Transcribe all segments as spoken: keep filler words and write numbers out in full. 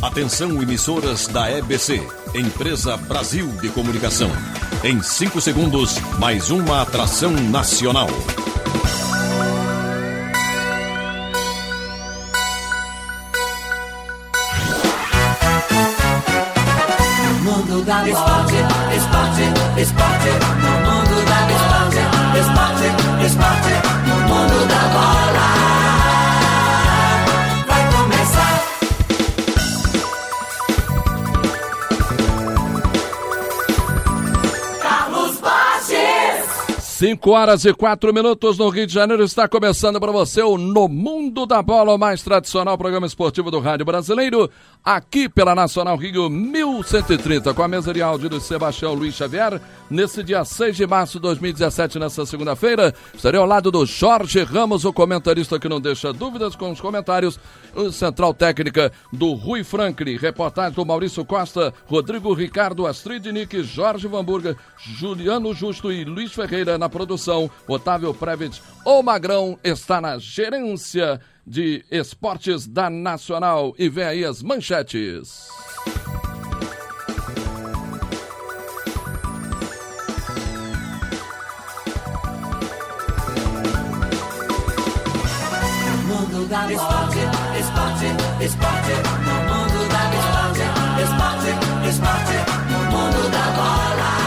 Atenção, emissoras da E B C, Empresa Brasil de Comunicação. Em cinco segundos, mais uma atração nacional. No mundo da esporte, esporte, esporte. No mundo da esporte, esporte, esporte. No mundo da bola. cinco horas e quatro minutos no Rio de Janeiro, está começando para você o No Mundo da Bola, o mais tradicional programa esportivo do rádio brasileiro, aqui pela Nacional Rio mil cento e trinta, com a mesa de áudio do Sebastião Luiz Xavier, nesse dia seis de março de dois mil e dezessete, nessa segunda-feira. Estarei ao lado do Jorge Ramos, o comentarista que não deixa dúvidas com os comentários, o central técnica do Rui Franklin, reportagem do Maurício Costa, Rodrigo Ricardo, Astrid Nick, Jorge Vanburga, Juliano Justo e Luiz Ferreira na produção, Otávio Previtz, o Magrão está na gerência de esportes da Nacional. E vem aí as manchetes. No mundo da esporte, esporte, esporte. No mundo da esporte, esporte, esporte. No mundo da bola.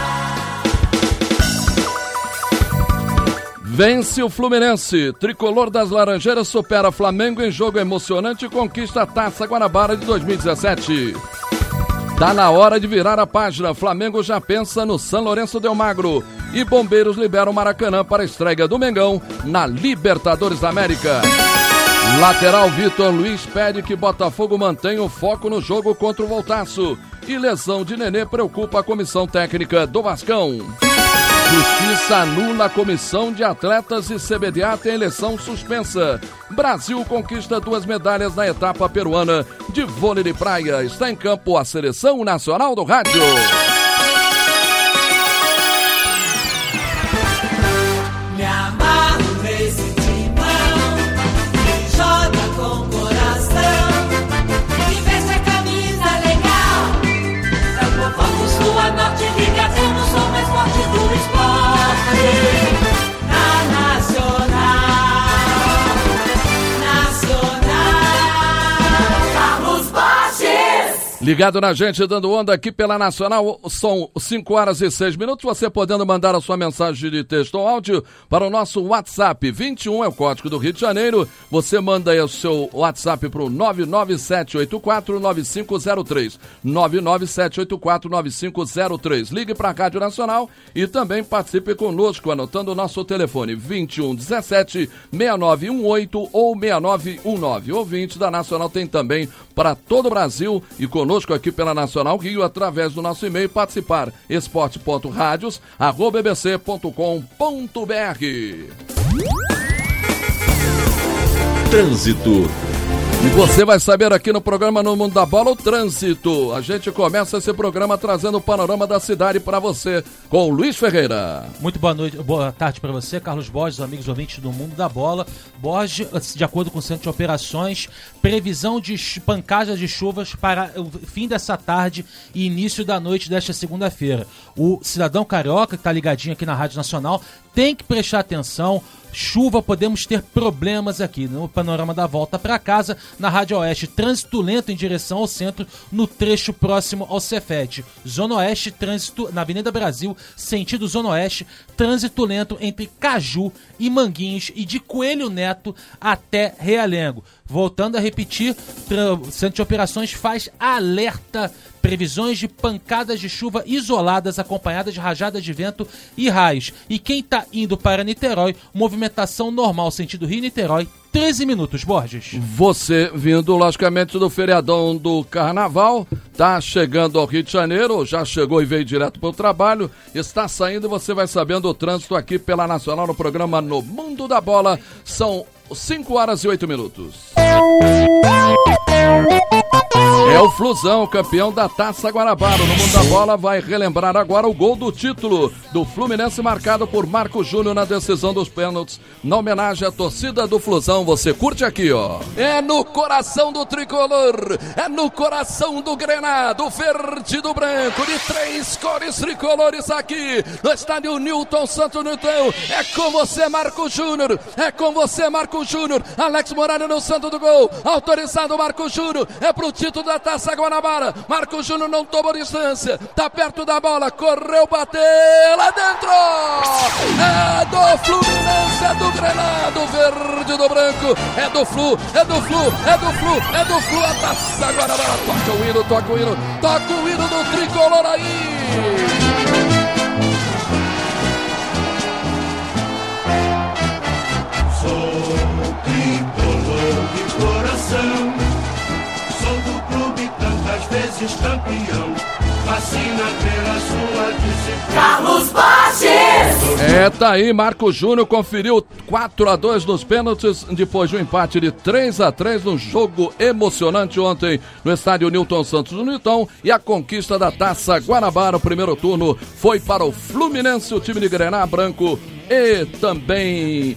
Vence o Fluminense, tricolor das Laranjeiras supera Flamengo em jogo emocionante e conquista a Taça Guanabara de dois mil e dezessete. Tá na hora de virar a página, Flamengo já pensa no São Lourenço del Magro e Bombeiros liberam Maracanã para a estreia do Mengão na Libertadores da América. Lateral Vitor Luiz pede que Botafogo mantenha o foco no jogo contra o Voltaço e lesão de Nenê preocupa a comissão técnica do Vascão. Justiça anula a comissão de atletas e C B D A tem eleição suspensa. Brasil conquista duas medalhas na etapa peruana de vôlei de praia. Está em campo a Seleção Nacional do Rádio. Me amarro nesse timão, que joga com coração, que veste a camisa legal. É o povo sua norte liga, temos o mais forte do esporte. Na Nacional, Nacional, Carlos Borges. Ligado na gente, dando onda aqui pela Nacional, são cinco horas e seis minutos, você podendo mandar a sua mensagem de texto ou áudio para o nosso WhatsApp, vinte e um é o código do Rio de Janeiro, você manda aí o seu WhatsApp para o nove nove sete oito quatro nove cinco zero três, nove nove sete oito quatro nove cinco zero três, ligue para a Rádio Nacional e também participe conosco, anotando o nosso telefone vinte e um dezessete sessenta e nove dezoito ou sessenta e nove dezenove, ouvinte da Nacional tem também para todo o Brasil e conosco aqui pela Nacional Rio, através do nosso e-mail, participar, esporte ponto radios arroba b b c ponto com ponto b r. Trânsito. E você vai saber aqui no programa No Mundo da Bola o trânsito. A gente começa esse programa trazendo o panorama da cidade para você com o Luiz Ferreira. Muito boa noite, boa tarde para você, Carlos Borges, amigos ouvintes do Mundo da Bola. Borges, de acordo com o Centro de Operações, previsão de pancadas de chuvas para o fim dessa tarde e início da noite desta segunda-feira. O cidadão carioca, que está ligadinho aqui na Rádio Nacional, tem que prestar atenção. Chuva, podemos ter problemas aqui no panorama da volta para casa, na Rádio Oeste, trânsito lento em direção ao centro, no trecho próximo ao Cefet. Zona Oeste, trânsito na Avenida Brasil, sentido Zona Oeste, trânsito lento entre Caju e Manguinhos e de Coelho Neto até Realengo. Voltando a repetir, o Centro de Operações faz alerta, previsões de pancadas de chuva isoladas acompanhadas de rajadas de vento e raios. E quem está indo para Niterói, movimentação normal, sentido Rio-Niterói, treze minutos, Borges. Você vindo, logicamente, do feriadão do Carnaval, tá chegando ao Rio de Janeiro, já chegou e veio direto para o trabalho, está saindo e você vai sabendo o trânsito aqui pela Nacional no programa No Mundo da Bola. São cinco horas e oito minutos. É o Flusão, campeão da Taça Guanabara. No Mundo da Bola vai relembrar agora o gol do título do Fluminense, marcado por Marco Júnior na decisão dos pênaltis, na homenagem à torcida do Flusão. Você curte aqui, ó. É no coração do tricolor, é no coração do grenado, verde e do branco, de três cores tricolores aqui no estádio Newton Santos Newton. É com você, Marco Júnior, é com você, Marco Júnior. Alex Morales no centro do gol, autorizado Marco Júnior, é pro título da Taça Guanabara. Marco Júnior não tomou distância, tá perto da bola, correu, bateu lá dentro. É do Fluminense, é do grenado, verde e do branco, é do Flu, é do Flu, é do Flu, é do Flu, a Taça Guanabara. Toca o hino, toca o hino, toca o hino do tricolor aí. Sou tricolor de coração, sou do clube tantas vezes campeão, vacina pela sua disciplina. Carlos Borges! É, tá aí, Marco Júnior conferiu quatro a dois nos pênaltis, depois de um empate de três a três num jogo emocionante ontem no estádio Newton Santos do Newton, e a conquista da Taça Guanabara. O primeiro turno foi para o Fluminense, o time de Grená branco e também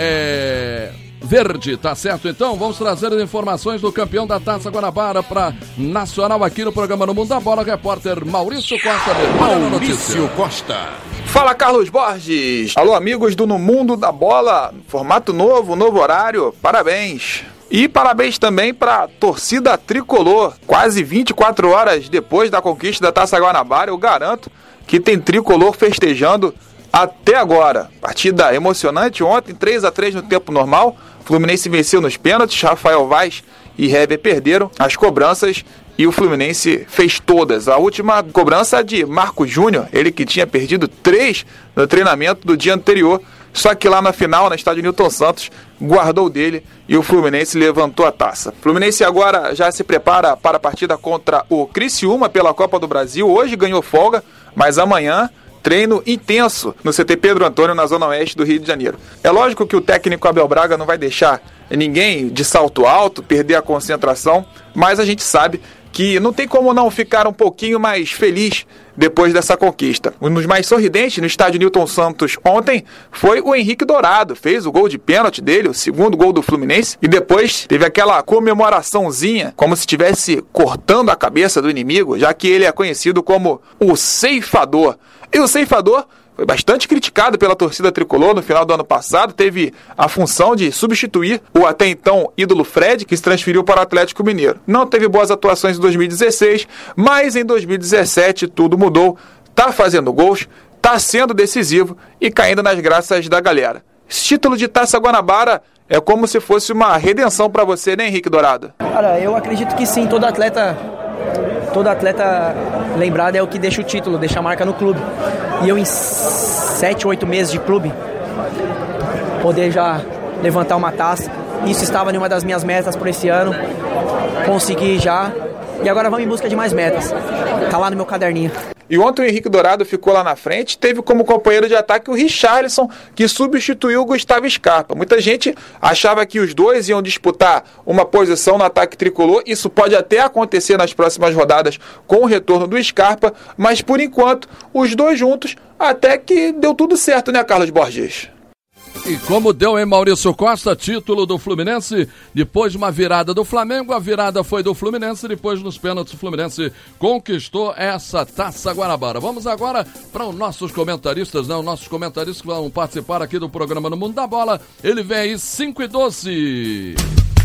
é, verde, tá certo? Então vamos trazer as informações do campeão da Taça Guanabara para Nacional aqui no programa No Mundo da Bola. Repórter Maurício Costa. Maurício Costa. Fala, Carlos Borges. Alô, amigos do No Mundo da Bola. Formato novo, novo horário. Parabéns. E parabéns também para a torcida tricolor. Quase vinte e quatro horas depois da conquista da Taça Guanabara, eu garanto que tem tricolor festejando até agora. Partida emocionante ontem, três a três no tempo normal. Fluminense venceu nos pênaltis, Rafael Vaz e Heber perderam as cobranças e o Fluminense fez todas. A última cobrança de Marco Júnior, ele que tinha perdido três no treinamento do dia anterior, só que lá na final, na estádio Newton Santos, guardou dele e o Fluminense levantou a taça. O Fluminense agora já se prepara para a partida contra o Criciúma pela Copa do Brasil. Hoje ganhou folga, mas amanhã treino intenso no C T Pedro Antônio, na zona oeste do Rio de Janeiro. É lógico que o técnico Abel Braga não vai deixar ninguém de salto alto, perder a concentração, mas a gente sabe que não tem como não ficar um pouquinho mais feliz depois dessa conquista. Um dos mais sorridentes no estádio Newton Santos ontem foi o Henrique Dourado. Fez o gol de pênalti dele, o segundo gol do Fluminense, e depois teve aquela comemoraçãozinha, como se estivesse cortando a cabeça do inimigo, já que ele é conhecido como o ceifador. E o ceifador foi bastante criticado pela torcida tricolor no final do ano passado, teve a função de substituir o até então ídolo Fred, que se transferiu para o Atlético Mineiro. Não teve boas atuações em dois mil e dezesseis, mas em dois mil e dezessete tudo mudou, tá fazendo gols, tá sendo decisivo e caindo nas graças da galera. Esse título de Taça Guanabara é como se fosse uma redenção para você, né, Henrique Dourado? Cara, eu acredito que sim, todo atleta... Todo atleta lembrado é o que deixa o título, deixa a marca no clube. E eu em sete, oito meses de clube, poder já levantar uma taça. Isso estava em uma das minhas metas por esse ano. Consegui já. E agora vamos em busca de mais metas. Tá lá no meu caderninho. E ontem o Henrique Dourado ficou lá na frente, teve como companheiro de ataque o Richarlison, que substituiu o Gustavo Scarpa. Muita gente achava que os dois iam disputar uma posição no ataque tricolor. Isso pode até acontecer nas próximas rodadas com o retorno do Scarpa, mas por enquanto, os dois juntos até que deu tudo certo, né, Carlos Borges? E como deu, hein, Maurício Costa, título do Fluminense, depois de uma virada do Flamengo, a virada foi do Fluminense, depois nos pênaltis o Fluminense conquistou essa Taça Guanabara. Vamos agora para os nossos comentaristas, né, os nossos comentaristas que vão participar aqui do programa No Mundo da Bola. Ele vem aí, cinco e doze.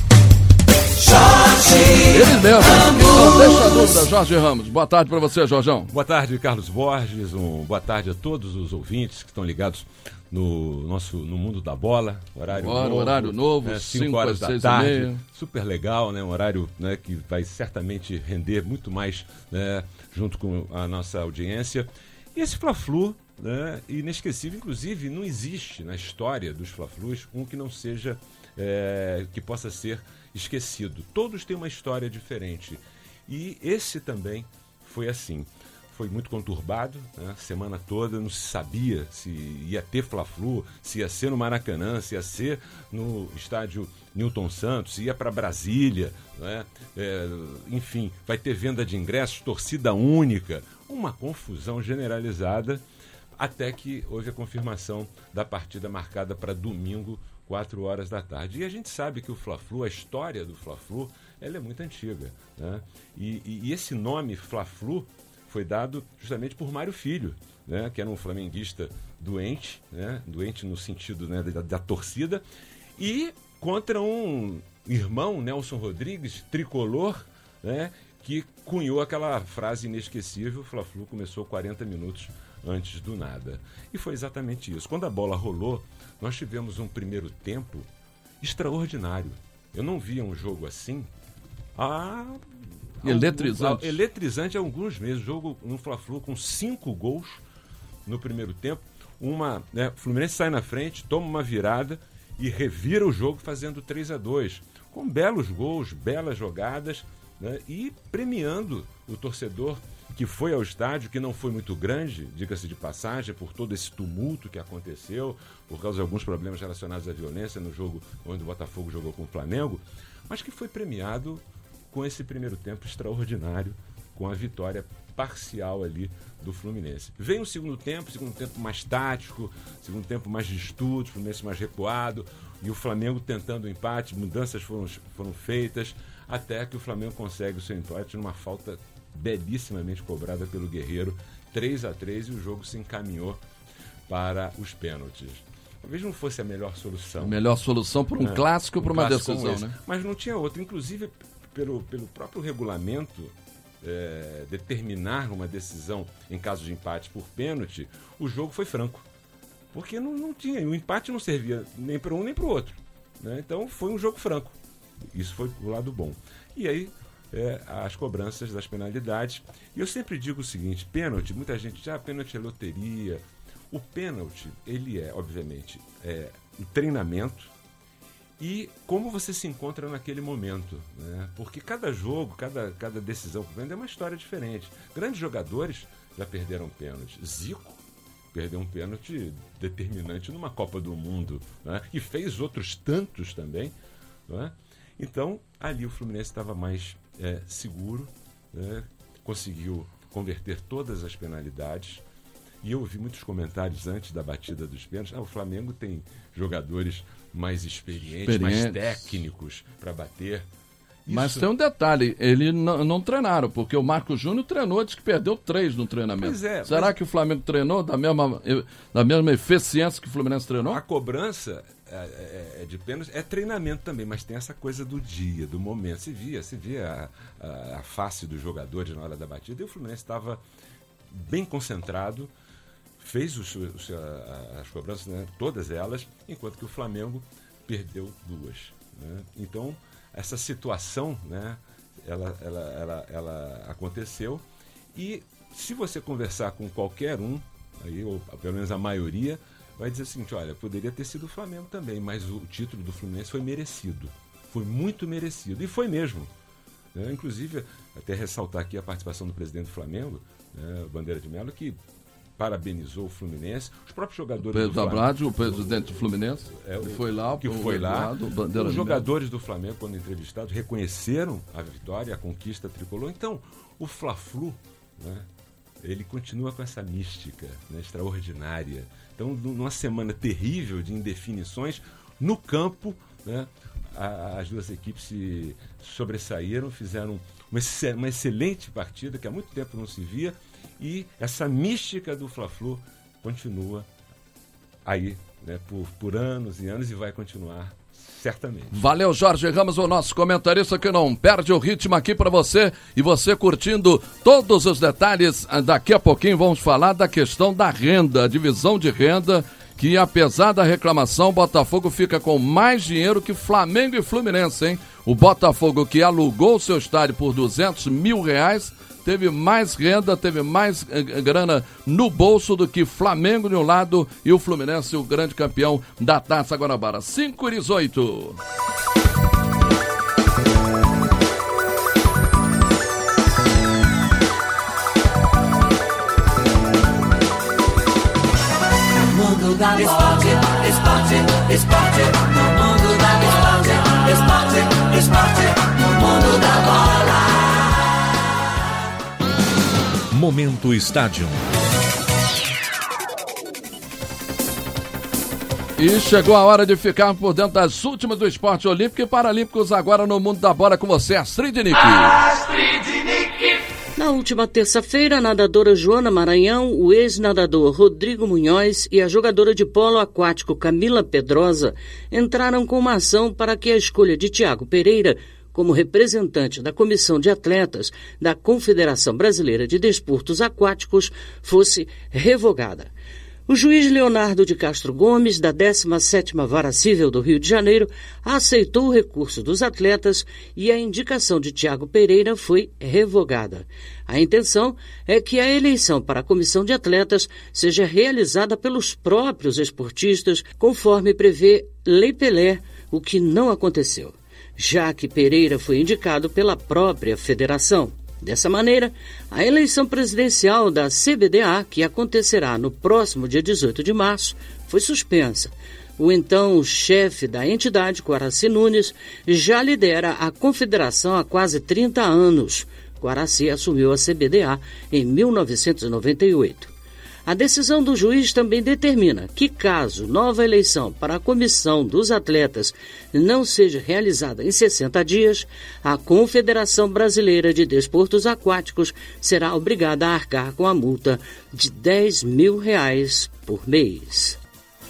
Jorge Ele mesmo, Ramos. Não deixa a dúvida, Jorge Ramos. Boa tarde para você, Jorjão. Boa tarde, Carlos Borges, um, boa tarde a todos os ouvintes que estão ligados no nosso no Mundo da Bola, horário Bora, novo, horário novo, né, cinco cinco horas às da seis e tarde, meia. super legal, né, um horário, né, que vai certamente render muito mais, né, junto com a nossa audiência. E esse Fla-Flu, né, inesquecível, inclusive não existe na história dos Fla-Flus um que não seja, é, que possa ser esquecido. Todos têm uma história diferente e esse também foi assim. foi muito conturbado, né? Semana toda não se sabia se ia ter Fla-Flu, se ia ser no Maracanã, se ia ser no estádio Newton Santos, se ia para Brasília, né? É, enfim, vai ter venda de ingressos, torcida única, uma confusão generalizada, até que houve a confirmação da partida marcada para domingo, quatro horas da tarde. E a gente sabe que o Fla-Flu, a história do Fla-Flu, ela é muito antiga, né? E, e, e esse nome Fla-Flu foi dado justamente por Mário Filho, né? Que era um flamenguista doente, né? Doente no sentido, né, da, da torcida, e contra um irmão, Nelson Rodrigues, tricolor, né, que cunhou aquela frase inesquecível: Fla-Flu começou quarenta minutos antes do nada. E foi exatamente isso. Quando a bola rolou, nós tivemos um primeiro tempo extraordinário. Eu não via um jogo assim há... Eletrizante. Há, eletrizante há alguns meses. Jogo no Fla-Flu com cinco gols no primeiro tempo. Uma, né, o Fluminense sai na frente, toma uma virada e revira o jogo fazendo três a dois. Com belos gols, belas jogadas, né, e premiando o torcedor que foi ao estádio, que não foi muito grande, diga-se de passagem, por todo esse tumulto que aconteceu, por causa de alguns problemas relacionados à violência no jogo onde o Botafogo jogou com o Flamengo, mas que foi premiado com esse primeiro tempo extraordinário, com a vitória parcial ali do Fluminense. Vem o segundo tempo, segundo tempo mais tático, segundo tempo mais de estudo, o Fluminense mais recuado, e o Flamengo tentando o empate, mudanças foram, foram feitas, até que o Flamengo consegue o seu empate numa falta belíssimamente cobrada pelo Guerreiro, três a três, e o jogo se encaminhou para os pênaltis. Talvez não fosse a melhor solução. A melhor solução para um é, clássico, para um uma clássico decisão, né? Mas não tinha outra. Inclusive, pelo, pelo próprio regulamento, é, determinar uma decisão em caso de empate por pênalti, o jogo foi franco. Porque não, não tinha, o empate não servia nem para um nem para o outro, né? Então foi um jogo franco. Isso foi o lado bom. E aí, É, as cobranças das penalidades. E eu sempre digo o seguinte: pênalti, muita gente diz, ah, pênalti é loteria. O pênalti, ele é, obviamente, é, o treinamento e como você se encontra naquele momento, né? Porque cada jogo, cada, cada decisão é uma história diferente. Grandes jogadores já perderam pênalti. Zico perdeu um pênalti determinante numa Copa do Mundo, né? E fez outros tantos também, né? Então, ali o Fluminense estava mais é, seguro, né? Conseguiu converter todas as penalidades. E eu ouvi muitos comentários antes da batida dos pênaltis. Ah, o Flamengo tem jogadores mais experientes, experientes. mais técnicos para bater. Isso... Mas tem um detalhe, eles não, não treinaram, porque o Marcos Júnior treinou, disse que perdeu três no treinamento. Pois é, Será mas... que o Flamengo treinou da mesma, da mesma eficiência que o Fluminense treinou? A cobrança é, é, é de pênalti é treinamento também, mas tem essa coisa do dia, do momento. Se via, se via a, a, a face dos jogadores na hora da batida, e o Fluminense estava bem concentrado, fez os, os, a, as cobranças, né, todas elas, enquanto que o Flamengo perdeu duas, né? Então, essa situação, né, ela, ela, ela, ela aconteceu, e se você conversar com qualquer um, aí, ou pelo menos a maioria, vai dizer o seguinte: olha, poderia ter sido o Flamengo também, mas o título do Fluminense foi merecido, foi muito merecido, e foi mesmo, né? Inclusive, até ressaltar aqui a participação do presidente do Flamengo, né, Bandeira de Mello, que parabenizou o Fluminense, os próprios jogadores Pedro do Flamengo. Abrade, o presidente do Fluminense, é, que foi lá, que foi lá. Bandeira Os jogadores do Flamengo, quando entrevistados, reconheceram a vitória, a conquista tricolor. Então, o Fla-Flu, né, ele continua com essa mística, né, extraordinária. Então, numa semana terrível de indefinições, no campo, né, a, as duas equipes se sobressaíram, fizeram uma, uma excelente partida, que há muito tempo não se via. E essa mística do Fla-Flu continua aí, né, por, por anos e anos, e vai continuar certamente. Valeu, Jorge Ramos, o nosso comentarista que não perde o ritmo aqui para você, e você curtindo todos os detalhes. Daqui a pouquinho vamos falar da questão da renda, a divisão de renda, que apesar da reclamação, o Botafogo fica com mais dinheiro que Flamengo e Fluminense, hein? O Botafogo, que alugou o seu estádio por duzentos mil reais, teve mais renda, teve mais eh, grana no bolso do que Flamengo de um lado e o Fluminense, o grande campeão da Taça Guanabara. cinco e dezoito. Momento Estádio. E chegou a hora de ficar por dentro das últimas do esporte olímpico e paralímpicos agora no mundo da bola com você, Astrid Nick. Astrid Nick. Na última terça-feira, a nadadora Joana Maranhão, o ex-nadador Rodrigo Munhoz e a jogadora de polo aquático Camila Pedrosa entraram com uma ação para que a escolha de Tiago Pereira como representante da Comissão de Atletas da Confederação Brasileira de Desportos Aquáticos fosse revogada. O juiz Leonardo de Castro Gomes, da décima sétima Vara Cível do Rio de Janeiro, aceitou o recurso dos atletas e a indicação de Tiago Pereira foi revogada. A intenção é que a eleição para a Comissão de Atletas seja realizada pelos próprios esportistas, conforme prevê Lei Pelé, o que não aconteceu, já que Pereira foi indicado pela própria federação. Dessa maneira, a eleição presidencial da C B D A, que acontecerá no próximo dia dezoito de março, foi suspensa. O então chefe da entidade, Guaraci Nunes, já lidera a confederação há quase trinta anos. Guaraci assumiu a C B D A em mil novecentos e noventa e oito. A decisão do juiz também determina que, caso nova eleição para a comissão dos atletas não seja realizada em sessenta dias, a Confederação Brasileira de Desportos Aquáticos será obrigada a arcar com a multa de dez mil reais por mês.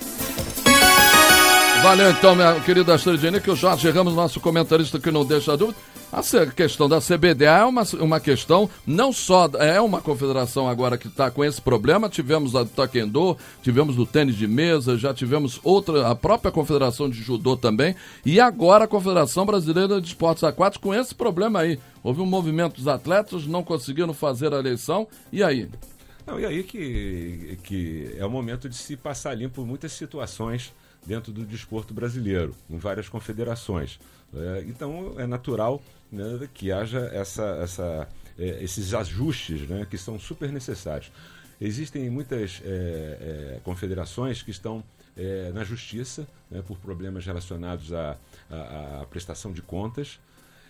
Valeu então, minha querida Astrid Nick, que o Jorge Ramos, nosso comentarista que não deixa dúvida. A questão da C B D A é uma, uma questão, não só, é uma confederação agora que está com esse problema, tivemos a do taekwondo, tivemos do tênis de mesa, já tivemos outra, a própria confederação de judô também, e agora a Confederação Brasileira de Esportes Aquáticos com esse problema aí. Houve um movimento dos atletas, não conseguiram fazer a eleição, e aí? Não, e aí que, que é o momento de se passar limpo muitas situações dentro do desporto brasileiro, em várias confederações. É, então é natural, né, que haja essa, essa, é, esses ajustes, né, que são super necessários. Existem muitas é, é, confederações que estão é, na justiça, né, por problemas relacionados à, à, à prestação de contas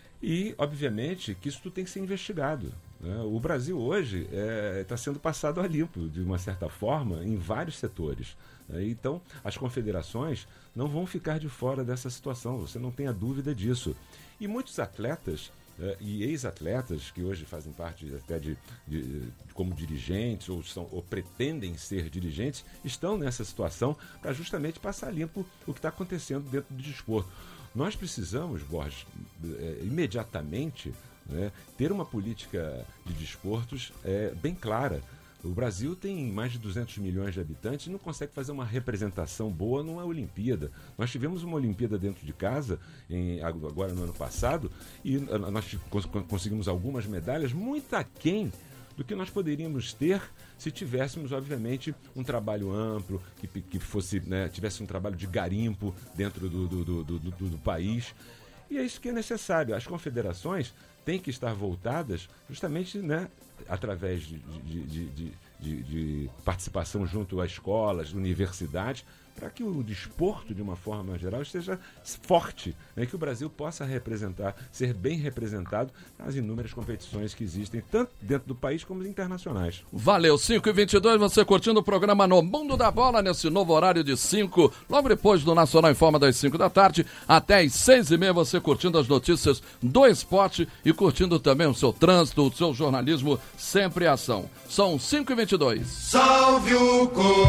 e, obviamente, que isso tudo tem que ser investigado. Né? O Brasil hoje está é, sendo passado a limpo, de uma certa forma, em vários setores. Então, as confederações não vão ficar de fora dessa situação, você não tenha dúvida disso. E muitos atletas eh, e ex-atletas, que hoje fazem parte até de, de, de como dirigentes ou, são, ou pretendem ser dirigentes, estão nessa situação para justamente passar limpo o que está acontecendo dentro do desporto. Nós precisamos, Borges, eh, imediatamente, né, ter uma política de desportos eh, bem clara. O Brasil tem mais de duzentos milhões de habitantes e não consegue fazer uma representação boa numa Olimpíada. Nós tivemos uma Olimpíada dentro de casa, em, agora no ano passado, e nós conseguimos algumas medalhas muito aquém do que nós poderíamos ter se tivéssemos, obviamente, um trabalho amplo, que, que fosse, né, tivesse um trabalho de garimpo dentro do, do, do, do, do, do país. E é isso que é necessário. As confederações têm que estar voltadas justamente, né, através de, de, de, de, de, de participação junto a escolas, universidades, para que o desporto, de uma forma geral, esteja forte, né, que o Brasil possa representar, ser bem representado nas inúmeras competições que existem, tanto dentro do país como internacionais. Valeu, cinco e vinte e dois, você curtindo o programa No Mundo da Bola, nesse novo horário de cinco, logo depois do Nacional Informa das cinco da tarde, até às seis e meia, você curtindo as notícias do esporte e curtindo também o seu trânsito, o seu jornalismo, sempre em ação. São cinco e vinte e dois. Salve o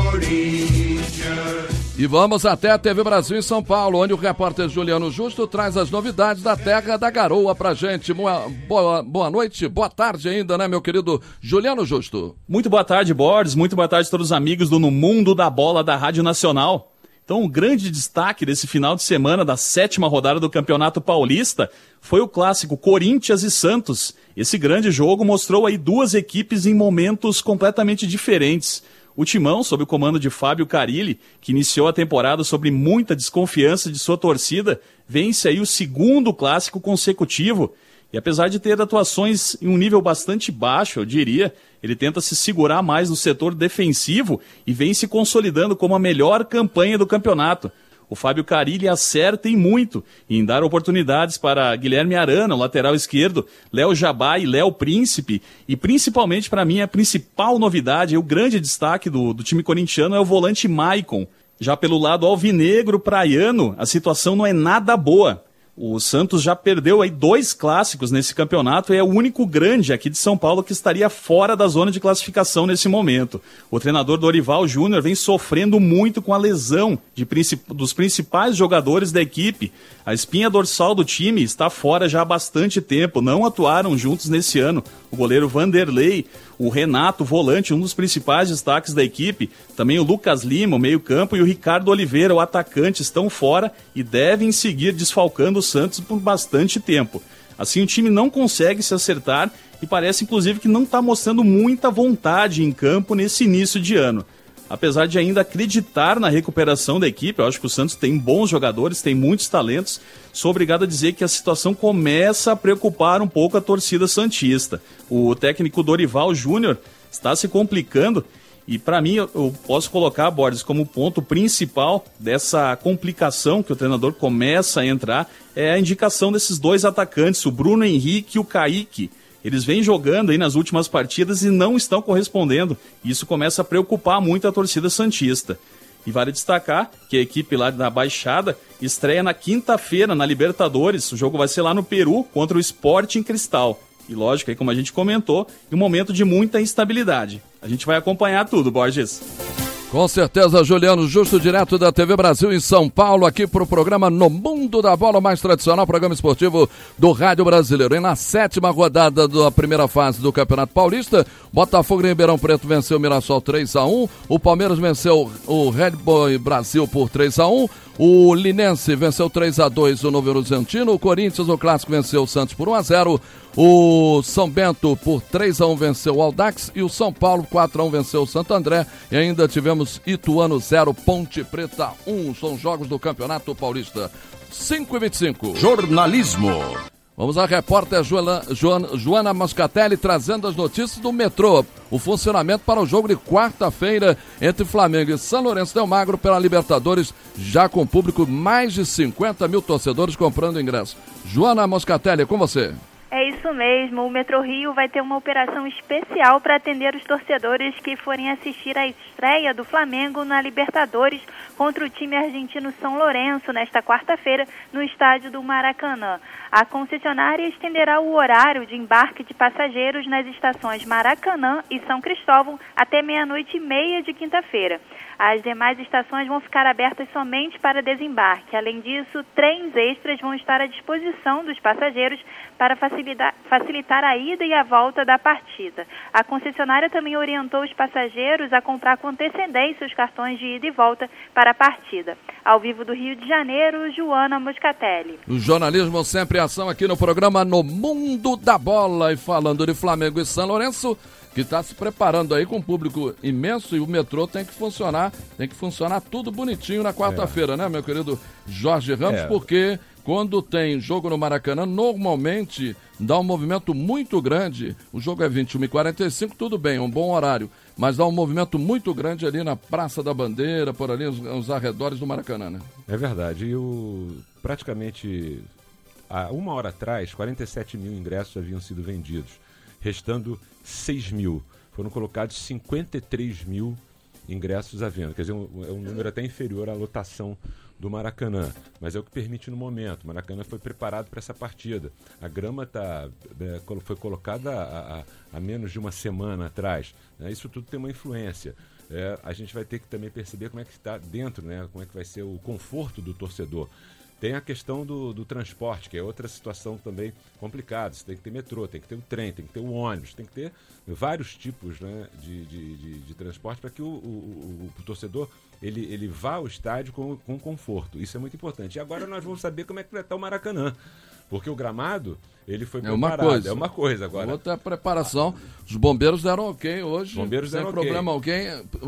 Corinthians! E vamos até a T V Brasil em São Paulo, onde o repórter Juliano Justo traz as novidades da Terra da Garoa pra gente. Boa, boa, boa noite, boa tarde ainda, né, meu querido Juliano Justo? Muito boa tarde, Borges, muito boa tarde a todos os amigos do No Mundo da Bola da Rádio Nacional. Então, o grande destaque desse final de semana da sétima rodada do Campeonato Paulista foi o clássico Corinthians e Santos. Esse grande jogo mostrou aí duas equipes em momentos completamente diferentes. O Timão, sob o comando de Fábio Carille, que iniciou a temporada sobre muita desconfiança de sua torcida, vence aí o segundo clássico consecutivo. E apesar de ter atuações em um nível bastante baixo, eu diria, ele tenta se segurar mais no setor defensivo e vem se consolidando como a melhor campanha do campeonato. o Fábio Carilli acerta e muito em dar oportunidades para Guilherme Arana, o lateral esquerdo, Léo Jabá e Léo Príncipe, e principalmente para mim a principal novidade, o grande destaque do, do time corintiano é o volante Maicon. Já pelo lado alvinegro praiano, a situação não é nada boa. O Santos já perdeu aí dois clássicos nesse campeonato e é o único grande aqui de São Paulo que estaria fora da zona de classificação nesse momento. O treinador Dorival Júnior vem sofrendo muito com a lesão de princip... dos principais jogadores da equipe. A espinha dorsal do time está fora já há bastante tempo, não atuaram juntos nesse ano. O goleiro Vanderlei, o Renato, volante, um dos principais destaques da equipe, também o Lucas Lima, o meio-campo, e o Ricardo Oliveira, o atacante, estão fora e devem seguir desfalcando o Santos por bastante tempo. Assim, o time não consegue se acertar e parece, inclusive, que não está mostrando muita vontade em campo nesse início de ano. Apesar de ainda acreditar na recuperação da equipe, eu acho que o Santos tem bons jogadores, tem muitos talentos, sou obrigado a dizer que a situação começa a preocupar um pouco a torcida santista. O técnico Dorival Júnior está se complicando e, para mim, eu posso colocar, Borges, como ponto principal dessa complicação que o treinador começa a entrar, é a indicação desses dois atacantes, o Bruno Henrique e o Kaique. Eles vêm jogando aí nas últimas partidas e não estão correspondendo. Isso começa a preocupar muito a torcida santista. E vale destacar que a equipe lá da Baixada estreia na quinta-feira na Libertadores. O jogo vai ser lá no Peru contra o Sporting Cristal. E lógico, aí como a gente comentou, em um momento de muita instabilidade. A gente vai acompanhar tudo, Borges. Com certeza, Juliano Justo, direto da T V Brasil em São Paulo, aqui para o programa No Mundo da Bola, o mais tradicional programa esportivo do Rádio Brasileiro. E na sétima rodada da primeira fase do Campeonato Paulista, Botafogo em Ribeirão Preto venceu o Mirassol três a um, o Palmeiras venceu o Red Bull Brasil por três a um, o Linense venceu três a dois o Novo Horizontino, o Corinthians, o Clássico, venceu o Santos por um a zero, o São Bento por três a um venceu o Audax e o São Paulo quatro a um venceu o Santo André, e ainda tivemos Ituano zero, Ponte Preta um. São jogos do Campeonato Paulista. cinco e vinte e cinco. Jornalismo. Vamos à repórter Joana, Joana, Joana Moscatelli trazendo as notícias do metrô. O funcionamento para o jogo de quarta-feira entre Flamengo e São Lourenço del Magro pela Libertadores, já com público, mais de cinquenta mil torcedores comprando ingresso. Joana Moscatelli, com você. É isso mesmo, o Metrô Rio vai ter uma operação especial para atender os torcedores que forem assistir à estreia do Flamengo na Libertadores contra o time argentino São Lourenço nesta quarta-feira no estádio do Maracanã. A concessionária estenderá o horário de embarque de passageiros nas estações Maracanã e São Cristóvão até meia-noite e meia de quinta-feira. As demais estações vão ficar abertas somente para desembarque. Além disso, trens extras vão estar à disposição dos passageiros para facilitar, facilitar a ida e a volta da partida. A concessionária também orientou os passageiros a comprar com antecedência os cartões de ida e volta para a partida. Ao vivo do Rio de Janeiro, Joana Moscatelli. O jornalismo sempre em ação aqui no programa No Mundo da Bola. E falando de Flamengo e São Lourenço, que está se preparando aí com um público imenso, e o metrô tem que funcionar, tem que funcionar tudo bonitinho na quarta-feira, é. né, meu querido Jorge Ramos, é. porque quando tem jogo no Maracanã, normalmente dá um movimento muito grande. O jogo é vinte e uma e quarenta e cinco, tudo bem, é um bom horário, mas dá um movimento muito grande ali na Praça da Bandeira, por ali, os, os arredores do Maracanã, né? É verdade, e o, praticamente há uma hora atrás, quarenta e sete mil ingressos haviam sido vendidos, restando seis mil. Foram colocados cinquenta e três mil ingressos à venda. Quer dizer, um, é um número até inferior à lotação do Maracanã. Mas é o que permite no momento. O Maracanã foi preparado para essa partida. A grama tá, é, foi colocada há, há, há menos de uma semana atrás. Né? Isso tudo tem uma influência. É, a gente vai ter que também perceber como é que está dentro, né? Como é que vai ser o conforto do torcedor. Tem a questão do, do transporte, que é outra situação também complicada. Você tem que ter metrô, tem que ter o trem, tem que ter o ônibus, tem que ter vários tipos, né, de, de, de, de transporte para que o, o, o, o torcedor ele, ele vá ao estádio com, com conforto. Isso é muito importante. E agora nós vamos saber como é que vai estar o Maracanã. Porque o gramado, ele foi é preparado. Uma coisa. É uma coisa agora. Outra preparação. Os bombeiros deram ok hoje. Bombeiros deram sem ok. problema alguém.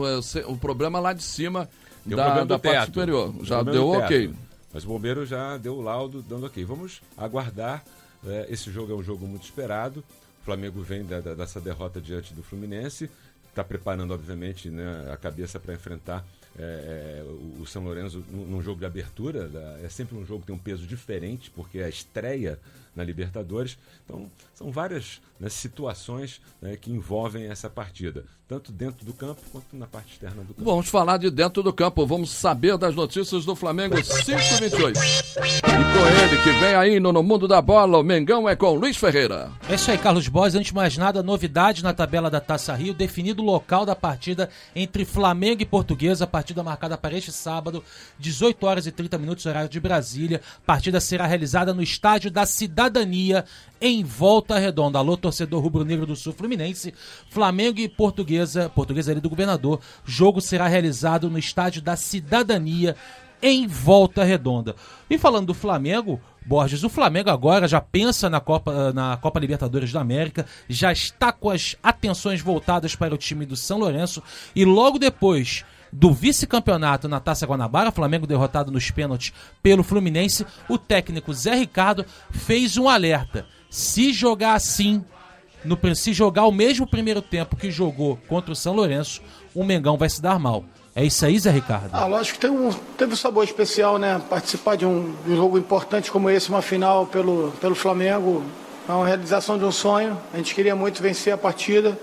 O problema lá de cima deu da, da parte superior. Já deu ok. Mas o bombeiro já deu o laudo dando ok. Vamos aguardar. É, esse jogo é um jogo muito esperado. O Flamengo vem da, da, dessa derrota diante do Fluminense. Está preparando, obviamente, né, a cabeça para enfrentar é, o, o São Lourenço num, num jogo de abertura, da, é sempre um jogo que tem um peso diferente, porque é a estreia na Libertadores. Então, são várias, né, situações, né, que envolvem essa partida, tanto dentro do campo quanto na parte externa do campo. Vamos falar de dentro do campo, vamos saber das notícias do Flamengo cinco e vinte e oito. E com ele, que vem aí no, no Mundo da Bola, o Mengão é com Luiz Ferreira. É isso aí, Carlos Borges. Antes de mais nada, novidade na tabela da Taça Rio, definido o local da partida entre Flamengo e Portuguesa, partida marcada para este sábado, dezoito horas e trinta minutos, horário de Brasília. A partida será realizada no Estádio da Cidadania, em Volta Redonda. Alô, torcedor rubro-negro do Sul Fluminense, Flamengo e Portuguesa, Portuguesa ali do Governador. Jogo será realizado no Estádio da Cidadania, em Volta Redonda. E falando do Flamengo, Borges, o Flamengo agora já pensa na Copa, na Copa Libertadores da América, já está com as atenções voltadas para o time do São Lourenço, e logo depois do vice-campeonato na Taça Guanabara, Flamengo derrotado nos pênaltis pelo Fluminense, o técnico Zé Ricardo fez um alerta: se jogar assim, no, se jogar o mesmo primeiro tempo que jogou contra o São Lourenço, o Mengão vai se dar mal. É isso aí, Zé Ricardo? Ah, lógico que tem um, teve um sabor especial, né? Participar de um, de um jogo importante como esse, uma final pelo, pelo Flamengo, é uma realização de um sonho. A gente queria muito vencer a partida,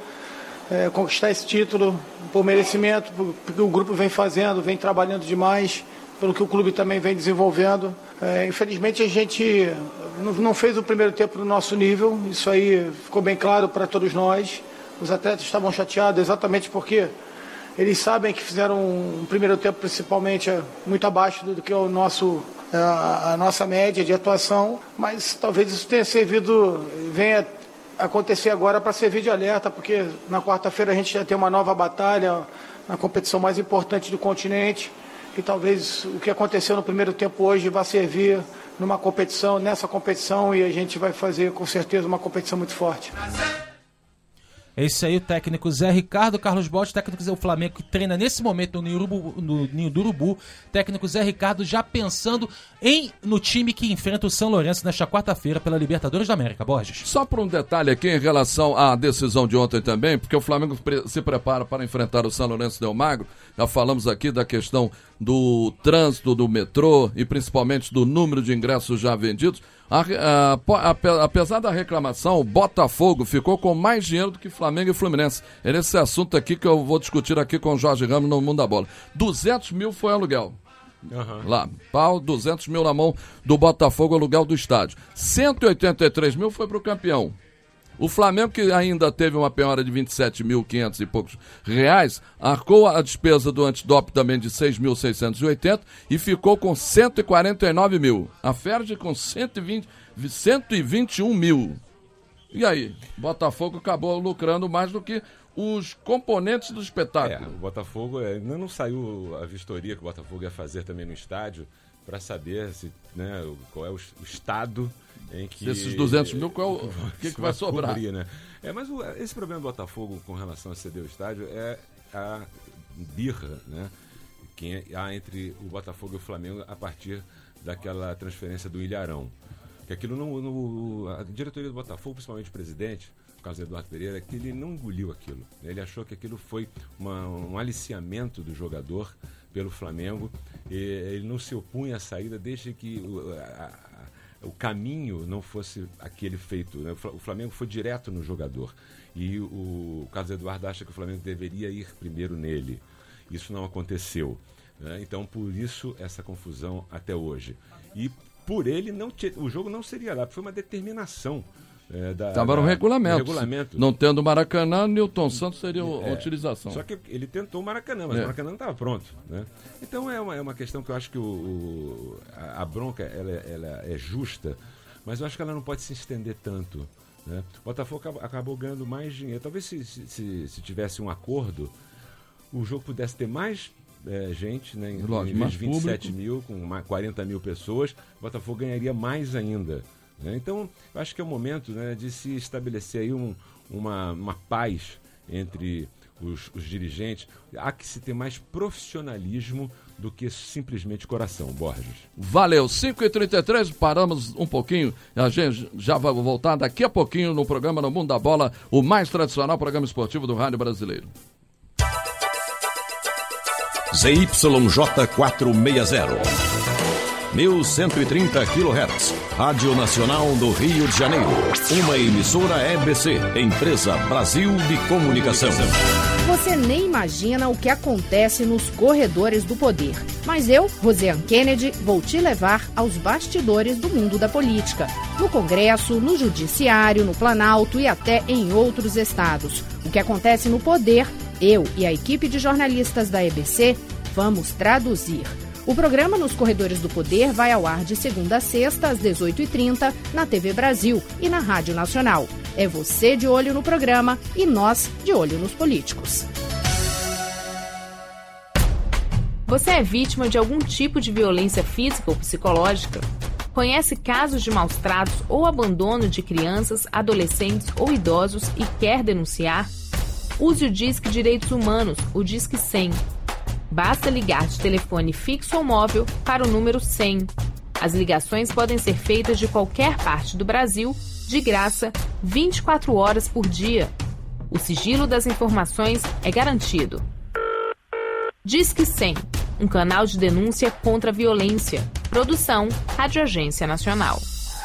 é, conquistar esse título por merecimento, porque o grupo vem fazendo, vem trabalhando demais, pelo que o clube também vem desenvolvendo. É, infelizmente a gente não, não fez o primeiro tempo no nosso nível, isso aí ficou bem claro para todos nós. Os atletas estavam chateados exatamente porque eles sabem que fizeram um primeiro tempo principalmente muito abaixo do que é o nosso, a, a nossa média de atuação, mas talvez isso tenha servido, venha acontecer agora para servir de alerta, porque na quarta-feira a gente já tem uma nova batalha na competição mais importante do continente, e talvez o que aconteceu no primeiro tempo hoje vá servir numa competição, nessa competição, e a gente vai fazer com certeza uma competição muito forte. É isso aí, o técnico Zé Ricardo. Carlos Borges, técnico Zé, o Flamengo que treina nesse momento no Ninho, Urubu, no Ninho do Urubu. Técnico Zé Ricardo já pensando em no time que enfrenta o São Lourenço nesta quarta-feira pela Libertadores da América. Borges. Só por um detalhe aqui em relação à decisão de ontem também, porque o Flamengo se prepara para enfrentar o São Lourenço Del Magro. Já falamos aqui da questão do trânsito do metrô e principalmente do número de ingressos já vendidos. A, a, a, apesar da reclamação, o Botafogo ficou com mais dinheiro do que Flamengo e Fluminense. É nesse assunto aqui que eu vou discutir aqui com o Jorge Ramos no Mundo da Bola. duzentos mil foi aluguel. Uhum. Lá, pau, duzentos mil na mão do Botafogo, aluguel do estádio. cento e oitenta e três mil foi para o campeão. O Flamengo, que ainda teve uma penhora de vinte e sete mil e quinhentos e poucos reais, arcou a despesa do antidoping também de seis mil seiscentos e oitenta e ficou com cento e quarenta e nove mil. A Ferdi com cento e vinte, cento e vinte e um mil. E aí? Botafogo acabou lucrando mais do que os componentes do espetáculo. É, o Botafogo, ainda não saiu a vistoria que o Botafogo ia fazer também no estádio para saber se, né, qual é o, o estado em que... Esses duzentos mil, qual é o que, que vai sobrar? Cobrir, né? É, mas o, esse problema do Botafogo com relação a ceder o estádio é a birra, né, que há entre o Botafogo e o Flamengo a partir daquela transferência do Ilharão. Que aquilo não, no, a diretoria do Botafogo, principalmente o presidente, o Carlos Eduardo Pereira, que ele não engoliu aquilo. Ele achou que aquilo foi uma, um aliciamento do jogador pelo Flamengo. E ele não se opunha à saída desde que o, a, a, o caminho não fosse aquele feito, né? O Flamengo foi direto no jogador. E o, o Carlos Eduardo acha que o Flamengo deveria ir primeiro nele. Isso não aconteceu, né? Então, por isso, essa confusão até hoje. E por ele, não te, o jogo não seria lá, foi uma determinação. É, da, Estava no da, regulamento. regulamento. Não tendo o Maracanã, Newton Santos seria a é, utilização. Só que ele tentou o Maracanã, mas é. o Maracanã não estava pronto, né? Então é uma, é uma questão que eu acho que o, o, a, a bronca ela, ela é justa, mas eu acho que ela não pode se estender tanto, né? O Botafogo acabou, acabou ganhando mais dinheiro. Talvez se, se, se tivesse um acordo, o jogo pudesse ter mais é, gente, né? Em, Lógico, em vez de vinte e sete público. mil, com quarenta mil pessoas, o Botafogo ganharia mais ainda. Então, eu acho que é o momento, né, de se estabelecer aí um, uma, uma paz entre os, os dirigentes. Há que se ter mais profissionalismo do que simplesmente coração, Borges. Valeu, cinco e trinta e três, paramos um pouquinho, a gente já vai voltar daqui a pouquinho no programa No Mundo da Bola, o mais tradicional programa esportivo do rádio brasileiro. Z Y J quatrocentos e sessenta. mil cento e trinta quilohertz, Rádio Nacional do Rio de Janeiro. Uma emissora E B C, Empresa Brasil de Comunicação. Você nem imagina o que acontece nos corredores do poder. Mas eu, Rosiane Kennedy, vou te levar aos bastidores do mundo da política. No Congresso, no Judiciário, no Planalto e até em outros estados. O que acontece no poder, eu e a equipe de jornalistas da E B C vamos traduzir. O programa Nos Corredores do Poder vai ao ar de segunda a sexta, às dezoito e trinta, na T V Brasil e na Rádio Nacional. É você de olho no programa e nós de olho nos políticos. Você é vítima de algum tipo de violência física ou psicológica? Conhece casos de maus-tratos ou abandono de crianças, adolescentes ou idosos e quer denunciar? Use o Disque Direitos Humanos, o Disque cem. Basta ligar de telefone fixo ou móvel para o número cem. As ligações podem ser feitas de qualquer parte do Brasil, de graça, vinte e quatro horas por dia. O sigilo das informações é garantido. Disque cem, um canal de denúncia contra a violência. Produção, Rádio Agência Nacional.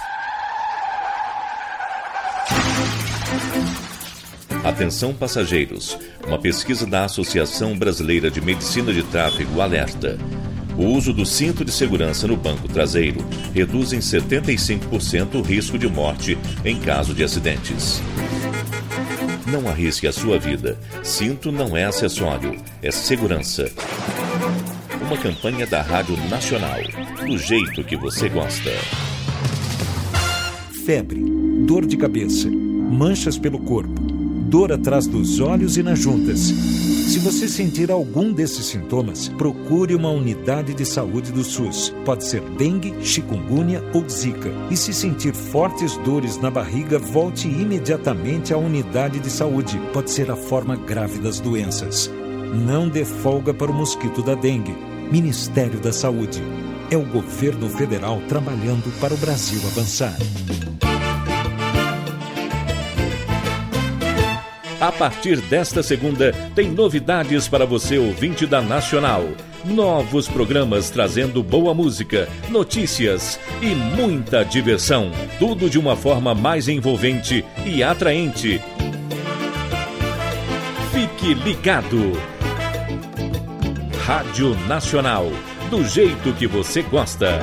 Atenção passageiros, uma pesquisa da Associação Brasileira de Medicina de Tráfego alerta. O uso do cinto de segurança no banco traseiro reduz em setenta e cinco por cento o risco de morte em caso de acidentes. Não arrisque a sua vida. Cinto não é acessório, é segurança. Uma campanha da Rádio Nacional, do jeito que você gosta. Febre, dor de cabeça, manchas pelo corpo, dor atrás dos olhos e nas juntas. Se você sentir algum desses sintomas, procure uma unidade de saúde do SUS. Pode ser dengue, chikungunya ou zika. E se sentir fortes dores na barriga, volte imediatamente à unidade de saúde. Pode ser a forma grave das doenças. Não dê folga para o mosquito da dengue. Ministério da Saúde. É o governo federal trabalhando para o Brasil avançar. A partir desta segunda, tem novidades para você, ouvinte da Nacional. Novos programas trazendo boa música, notícias e muita diversão. Tudo de uma forma mais envolvente e atraente. Fique ligado. Rádio Nacional, do jeito que você gosta.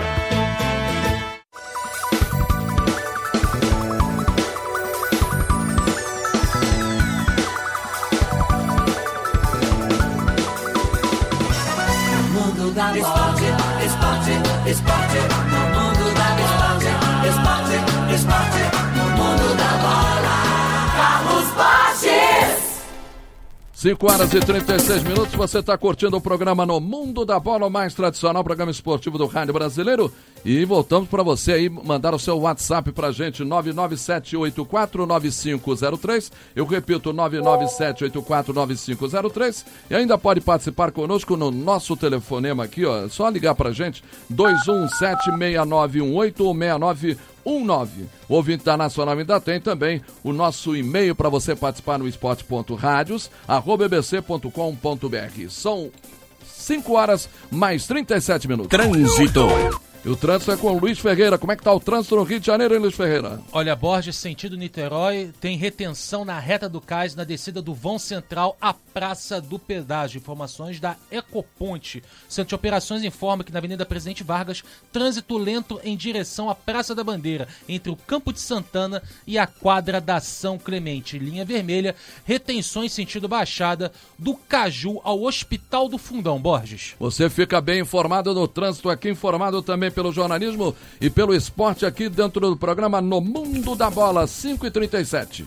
Esporte, esporte, esporte, no mundo da esporte, esporte, esporte, no mundo da bola. Carlos Borges. cinco horas e trinta e seis minutos, você está curtindo o programa No Mundo da Bola, o mais tradicional programa esportivo do rádio brasileiro. E voltamos para você aí mandar o seu WhatsApp para a gente, nove nove sete oito quatro nove cinco zero três. Eu repito, nove nove sete oito quatro nove cinco zero três. E ainda pode participar conosco no nosso telefonema aqui, ó. É só ligar para a gente, dois um sete seis nove um oito ou seis nove um nove. O ouvinte da Nacional ainda tem também o nosso e-mail para você participar no esporte ponto radios arroba e b c ponto com ponto b r. São cinco horas mais trinta e sete minutos. Trânsito. E o trânsito é com o Luiz Ferreira. Como é que tá o trânsito no Rio de Janeiro, hein, Luiz Ferreira? Olha, Borges, sentido Niterói, tem retenção na reta do cais, na descida do vão central à Praça do Pedágio. Informações da Ecoponte. Centro de Operações informa que na Avenida Presidente Vargas, trânsito lento em direção à Praça da Bandeira, entre o Campo de Santana e a quadra da São Clemente. Linha vermelha, retenções sentido Baixada, do Caju ao Hospital do Fundão. Borges. Você fica bem informado no trânsito aqui, informado também pelo jornalismo e pelo esporte aqui dentro do programa No Mundo da Bola, cinco e trinta e sete.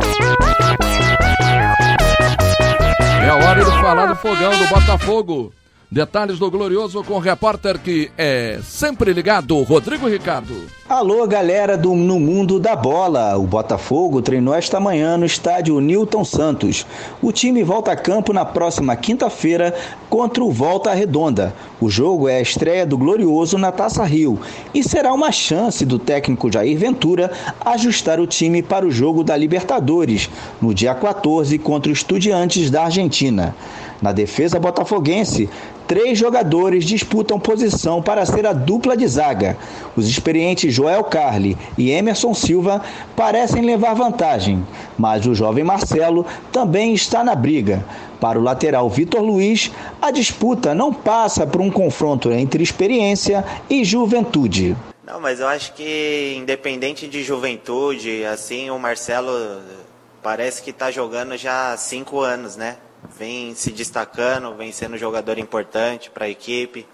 É a hora de falar do fogão do Botafogo. Detalhes do Glorioso com o repórter que é sempre ligado, Rodrigo Ricardo. Alô, galera do No Mundo da Bola. O Botafogo treinou esta manhã no estádio Newton Santos. O time volta a campo na próxima quinta-feira contra o Volta Redonda. O jogo é a estreia do Glorioso na Taça Rio e será uma chance do técnico Jair Ventura ajustar o time para o jogo da Libertadores, no dia quatorze contra o Estudiantes da Argentina. Na defesa botafoguense, três jogadores disputam posição para ser a dupla de zaga. Os experientes Joel Carli e Emerson Silva parecem levar vantagem, mas o jovem Marcelo também está na briga. Para o lateral Vitor Luiz, a disputa não passa por um confronto entre experiência e juventude. Não, mas eu acho que independente de juventude, assim, o Marcelo parece que está jogando já há cinco anos, né? Vem se destacando, vem sendo jogador importante para a equipe.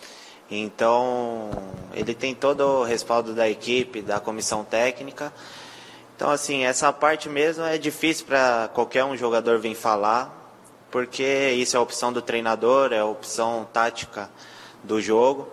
Então, ele tem todo o respaldo da equipe, da comissão técnica. Então, assim, essa parte mesmo é difícil para qualquer um jogador vir falar, porque isso é a opção do treinador, é a opção tática do jogo.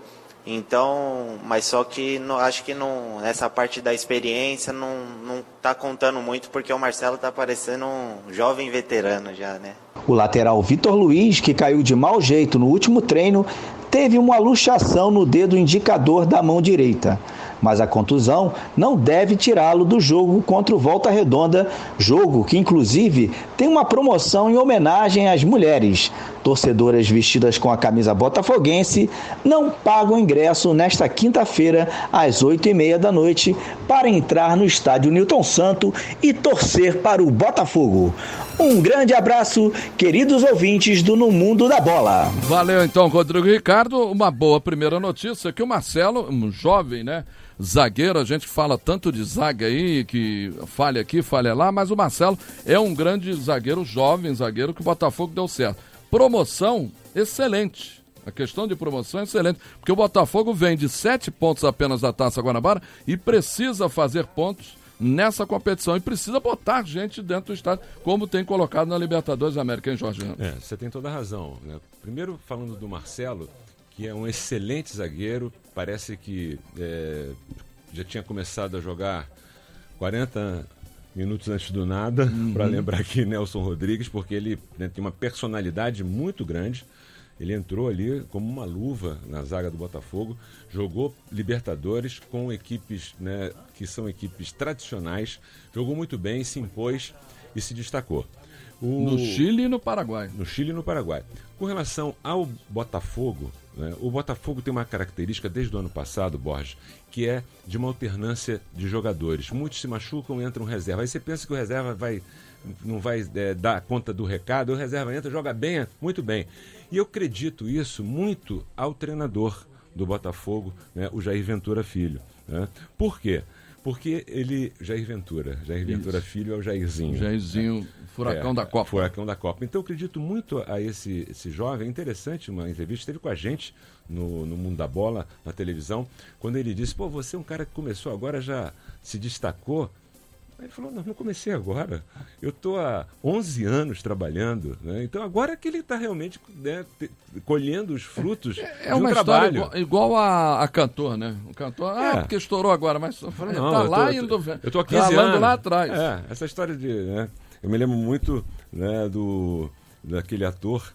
Então, mas só que não, acho que não, nessa parte da experiência não, não tá contando muito, porque o Marcelo tá parecendo um jovem veterano já, né? O lateral Vitor Luiz, que caiu de mau jeito no último treino, teve uma luxação no dedo indicador da mão direita. Mas a contusão não deve tirá-lo do jogo contra o Volta Redonda, jogo que inclusive tem uma promoção em homenagem às mulheres. Torcedoras vestidas com a camisa botafoguense não pagam ingresso nesta quinta-feira às oito e meia da noite para entrar no estádio Newton Santo e torcer para o Botafogo. Um grande abraço, queridos ouvintes do No Mundo da Bola. Valeu então, Rodrigo Ricardo. Uma boa primeira notícia que o Marcelo, um jovem, né? Zagueiro, a gente fala tanto de zaga aí, que falha aqui, falha lá, mas o Marcelo é um grande zagueiro, jovem zagueiro, que o Botafogo deu certo. Promoção, excelente. A questão de promoção é excelente, porque o Botafogo vem de sete pontos apenas da Taça Guanabara e precisa fazer pontos nessa competição e precisa botar gente dentro do estádio, como tem colocado na Libertadores da América, hein, Jorge? É, você tem toda a razão, né? Primeiro, falando do Marcelo, que é um excelente zagueiro, parece que é, já tinha começado a jogar quarenta minutos antes do nada, uhum. Para lembrar aqui Nelson Rodrigues, porque ele, né, tem uma personalidade muito grande. Ele entrou ali como uma luva na zaga do Botafogo, jogou Libertadores com equipes, né, que são equipes tradicionais, jogou muito bem, se impôs e se destacou. O... No Chile e no Paraguai. No Chile e no Paraguai. Com relação ao Botafogo, né, o Botafogo tem uma característica desde o ano passado, Borges, que é de uma alternância de jogadores. Muitos se machucam e entram reserva. Aí você pensa que o reserva vai, não vai é, dar conta do recado, o reserva entra, joga bem, muito bem. E eu acredito isso muito ao treinador do Botafogo, né, o Jair Ventura Filho. Né? Por quê? Porque ele, Jair Ventura, Jair Ventura Isso. Filho é o Jairzinho. Jairzinho, furacão é, da Copa. Furacão da Copa. Então eu acredito muito a esse, esse jovem. É interessante, uma entrevista, esteve com a gente no, no Mundo da Bola, na televisão, quando ele disse, pô, você é um cara que começou agora, já se destacou. Aí ele falou, não, não comecei agora, eu estou há onze anos trabalhando, né? Então agora que ele está realmente, né, te, colhendo os frutos é, de é um uma trabalho. História igual, igual a, a cantor, né? O cantor, ah, é. porque estourou agora, mas eu falei, não, tá eu lá tô, indo, eu estou há quinze anos lá atrás. É, essa história de, né, eu me lembro muito, né, do, daquele ator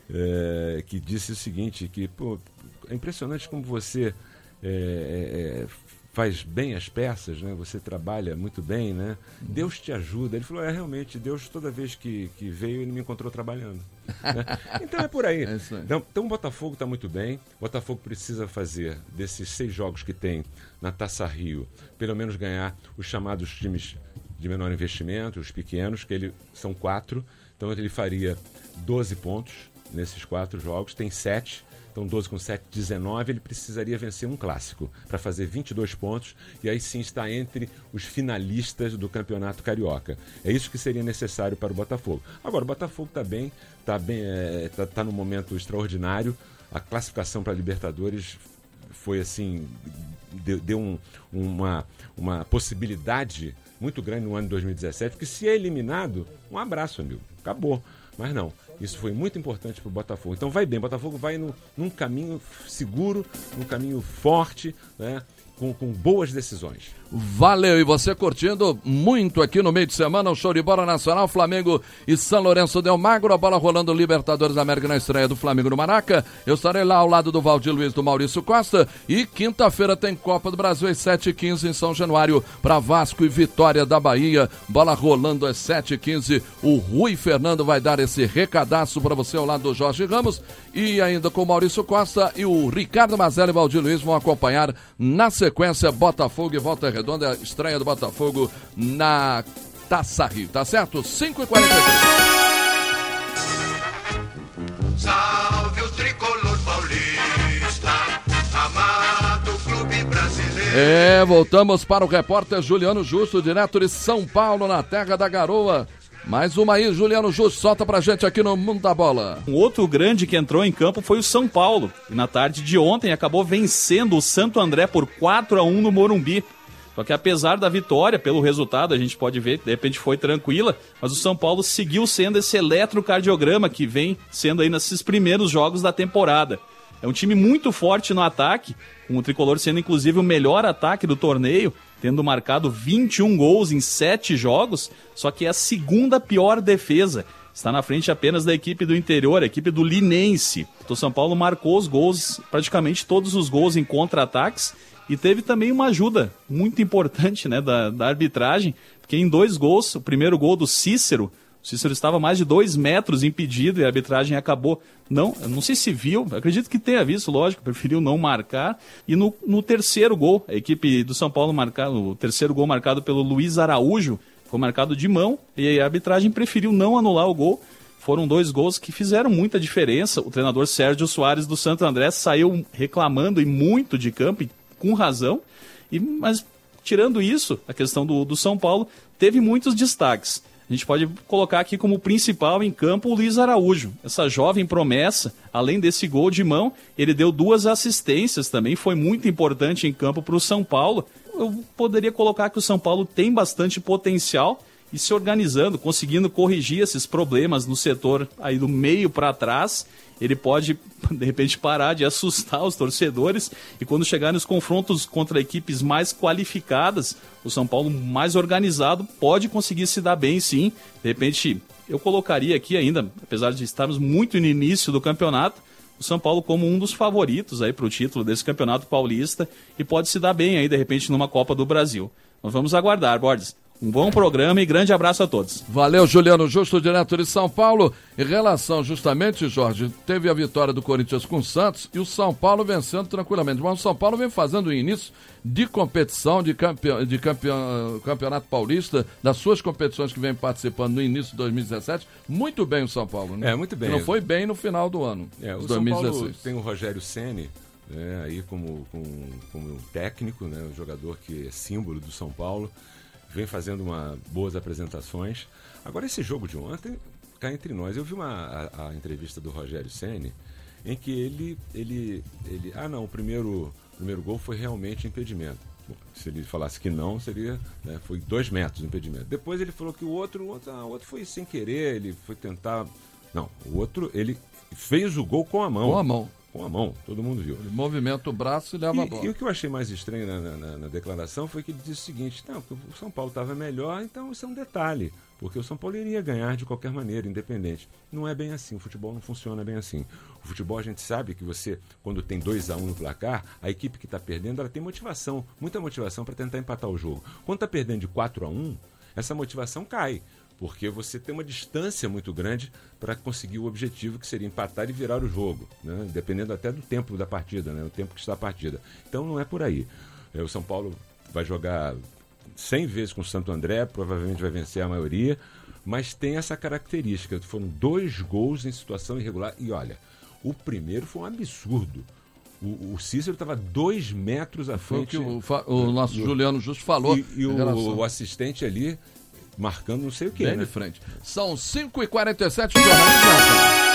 é, que disse o seguinte, que, pô, é impressionante como você é, é, faz bem as peças, né? Você trabalha muito bem, né? Deus te ajuda. Ele falou, é, realmente, Deus toda vez que, que veio, ele me encontrou trabalhando. Né? Então é por aí. É isso aí. Então, então o Botafogo está muito bem. O Botafogo precisa fazer desses seis jogos que tem na Taça Rio, pelo menos ganhar os chamados times de menor investimento, os pequenos, que ele, são quatro. Então ele faria doze pontos nesses quatro jogos, tem sete. Então doze com sete, dezenove, ele precisaria vencer um clássico para fazer vinte e dois pontos e aí sim está entre os finalistas do Campeonato Carioca. É isso que seria necessário para o Botafogo. Agora, o Botafogo está bem, está bem, é, tá, tá num momento extraordinário. A classificação para a Libertadores foi assim, deu, deu um, uma, uma possibilidade muito grande no ano de dois mil e dezessete, porque se é eliminado, um abraço, amigo, acabou. Mas não, isso foi muito importante para o Botafogo. Então vai bem, o Botafogo vai no, num caminho seguro, num caminho forte, né? com, com boas decisões. Valeu, e você curtindo muito aqui no meio de semana o show de bola nacional, Flamengo e São Lourenço del Magro, a bola rolando Libertadores da América na estreia do Flamengo no Maraca. Eu estarei lá ao lado do Valdir Luiz, do Maurício Costa, e quinta-feira tem Copa do Brasil às sete e quinze em São Januário para Vasco e Vitória da Bahia, bola rolando às sete e quinze. O Rui Fernando vai dar esse recadaço para você ao lado do Jorge Ramos, e ainda com o Maurício Costa e o Ricardo Mazelli e Valdir Luiz vão acompanhar na sequência Botafogo e Volta Redonda, a estreia do Botafogo na Taça Rio, tá certo? cinco e quarenta e três. Salve o tricolor paulista, amado clube brasileiro. É, voltamos para o repórter Juliano Justo, direto de São Paulo, na terra da garoa. Mais uma aí, Juliano Justo, solta pra gente aqui no Mundo da Bola. Um outro grande que entrou em campo foi o São Paulo, e na tarde de ontem acabou vencendo o Santo André por quatro a um no Morumbi. Só que apesar da vitória, pelo resultado, a gente pode ver que de repente foi tranquila, mas o São Paulo seguiu sendo esse eletrocardiograma que vem sendo aí nesses primeiros jogos da temporada. É um time muito forte no ataque, com o Tricolor sendo inclusive o melhor ataque do torneio, tendo marcado vinte e um gols em sete jogos, só que é a segunda pior defesa. Está na frente apenas da equipe do interior, a equipe do Linense. O São Paulo marcou os gols, praticamente todos os gols em contra-ataques, e teve também uma ajuda muito importante, né, da, da arbitragem, porque em dois gols, o primeiro gol do Cícero, o Cícero estava mais de dois metros impedido e a arbitragem acabou, não, não sei se viu, acredito que tenha visto, lógico, preferiu não marcar. E no, no terceiro gol, a equipe do São Paulo marcado, o terceiro gol marcado pelo Luiz Araújo, foi marcado de mão e a arbitragem preferiu não anular o gol. Foram dois gols que fizeram muita diferença. O treinador Sérgio Soares do Santo André saiu reclamando e muito de campo, e com razão, e, mas tirando isso, a questão do, do São Paulo teve muitos destaques. A gente pode colocar aqui como principal em campo o Luiz Araújo, essa jovem promessa. Além desse gol de mão, ele deu duas assistências também, foi muito importante em campo para o São Paulo. Eu poderia colocar que o São Paulo tem bastante potencial e se organizando, conseguindo corrigir esses problemas no setor aí do meio para trás, ele pode, de repente, parar de assustar os torcedores e quando chegar nos confrontos contra equipes mais qualificadas, o São Paulo mais organizado pode conseguir se dar bem, sim. De repente, eu colocaria aqui ainda, apesar de estarmos muito no início do campeonato, o São Paulo como um dos favoritos aí para o título desse campeonato paulista e pode se dar bem aí, de repente, numa Copa do Brasil. Nós vamos aguardar, Borges. Um bom programa e grande abraço a todos. Valeu, Juliano Justo, direto de São Paulo. Em relação justamente, Jorge, teve a vitória do Corinthians com o Santos e o São Paulo vencendo tranquilamente. Mas o São Paulo vem fazendo o início de competição, de, campeão, de campeão, campeonato paulista, das suas competições que vem participando no início de dois mil e dezessete. Muito bem o São Paulo, né? É, muito bem. Que não foi bem no final do ano, é, o dois mil e dezesseis. São Paulo tem o Rogério Ceni, né, aí como, como, como técnico, né, um jogador que é símbolo do São Paulo. Vem fazendo uma, boas apresentações. Agora, esse jogo de ontem, cá entre nós, eu vi uma, a, a entrevista do Rogério Ceni, em que ele, ele, ele... Ah, não, o primeiro, primeiro gol foi realmente impedimento. Bom, se ele falasse que não, seria... Né, foi dois metros de impedimento. Depois ele falou que o outro, o outro, ah, o outro foi sem querer, ele foi tentar... Não, o outro, ele fez o gol com a mão. Com a mão. Com a mão, todo mundo viu. Ele movimenta o braço e leva e, a bola. E o que eu achei mais estranho na, na, na declaração foi que ele disse o seguinte: não, porque o São Paulo estava melhor, então isso é um detalhe, porque o São Paulo iria ganhar de qualquer maneira, independente. Não é bem assim, o futebol não funciona bem assim. O futebol, a gente sabe que você, quando tem dois a um no placar, a equipe que está perdendo, ela tem motivação, muita motivação para tentar empatar o jogo. Quando está perdendo de quatro a um, essa motivação cai, porque você tem uma distância muito grande para conseguir o objetivo, que seria empatar e virar o jogo, né? Dependendo até do tempo da partida, né? O tempo que está a partida. Então não é por aí. É, o São Paulo vai jogar cem vezes com o Santo André, provavelmente vai vencer a maioria, mas tem essa característica. Foram dois gols em situação irregular e olha, o primeiro foi um absurdo. O, o Cícero estava dois metros à frente. Foi o que o, o nosso do, Juliano Justo falou. E, e o, o assistente ali marcando não sei o que, bem né? de frente. São cinco e quarenta e sete, jornalismo.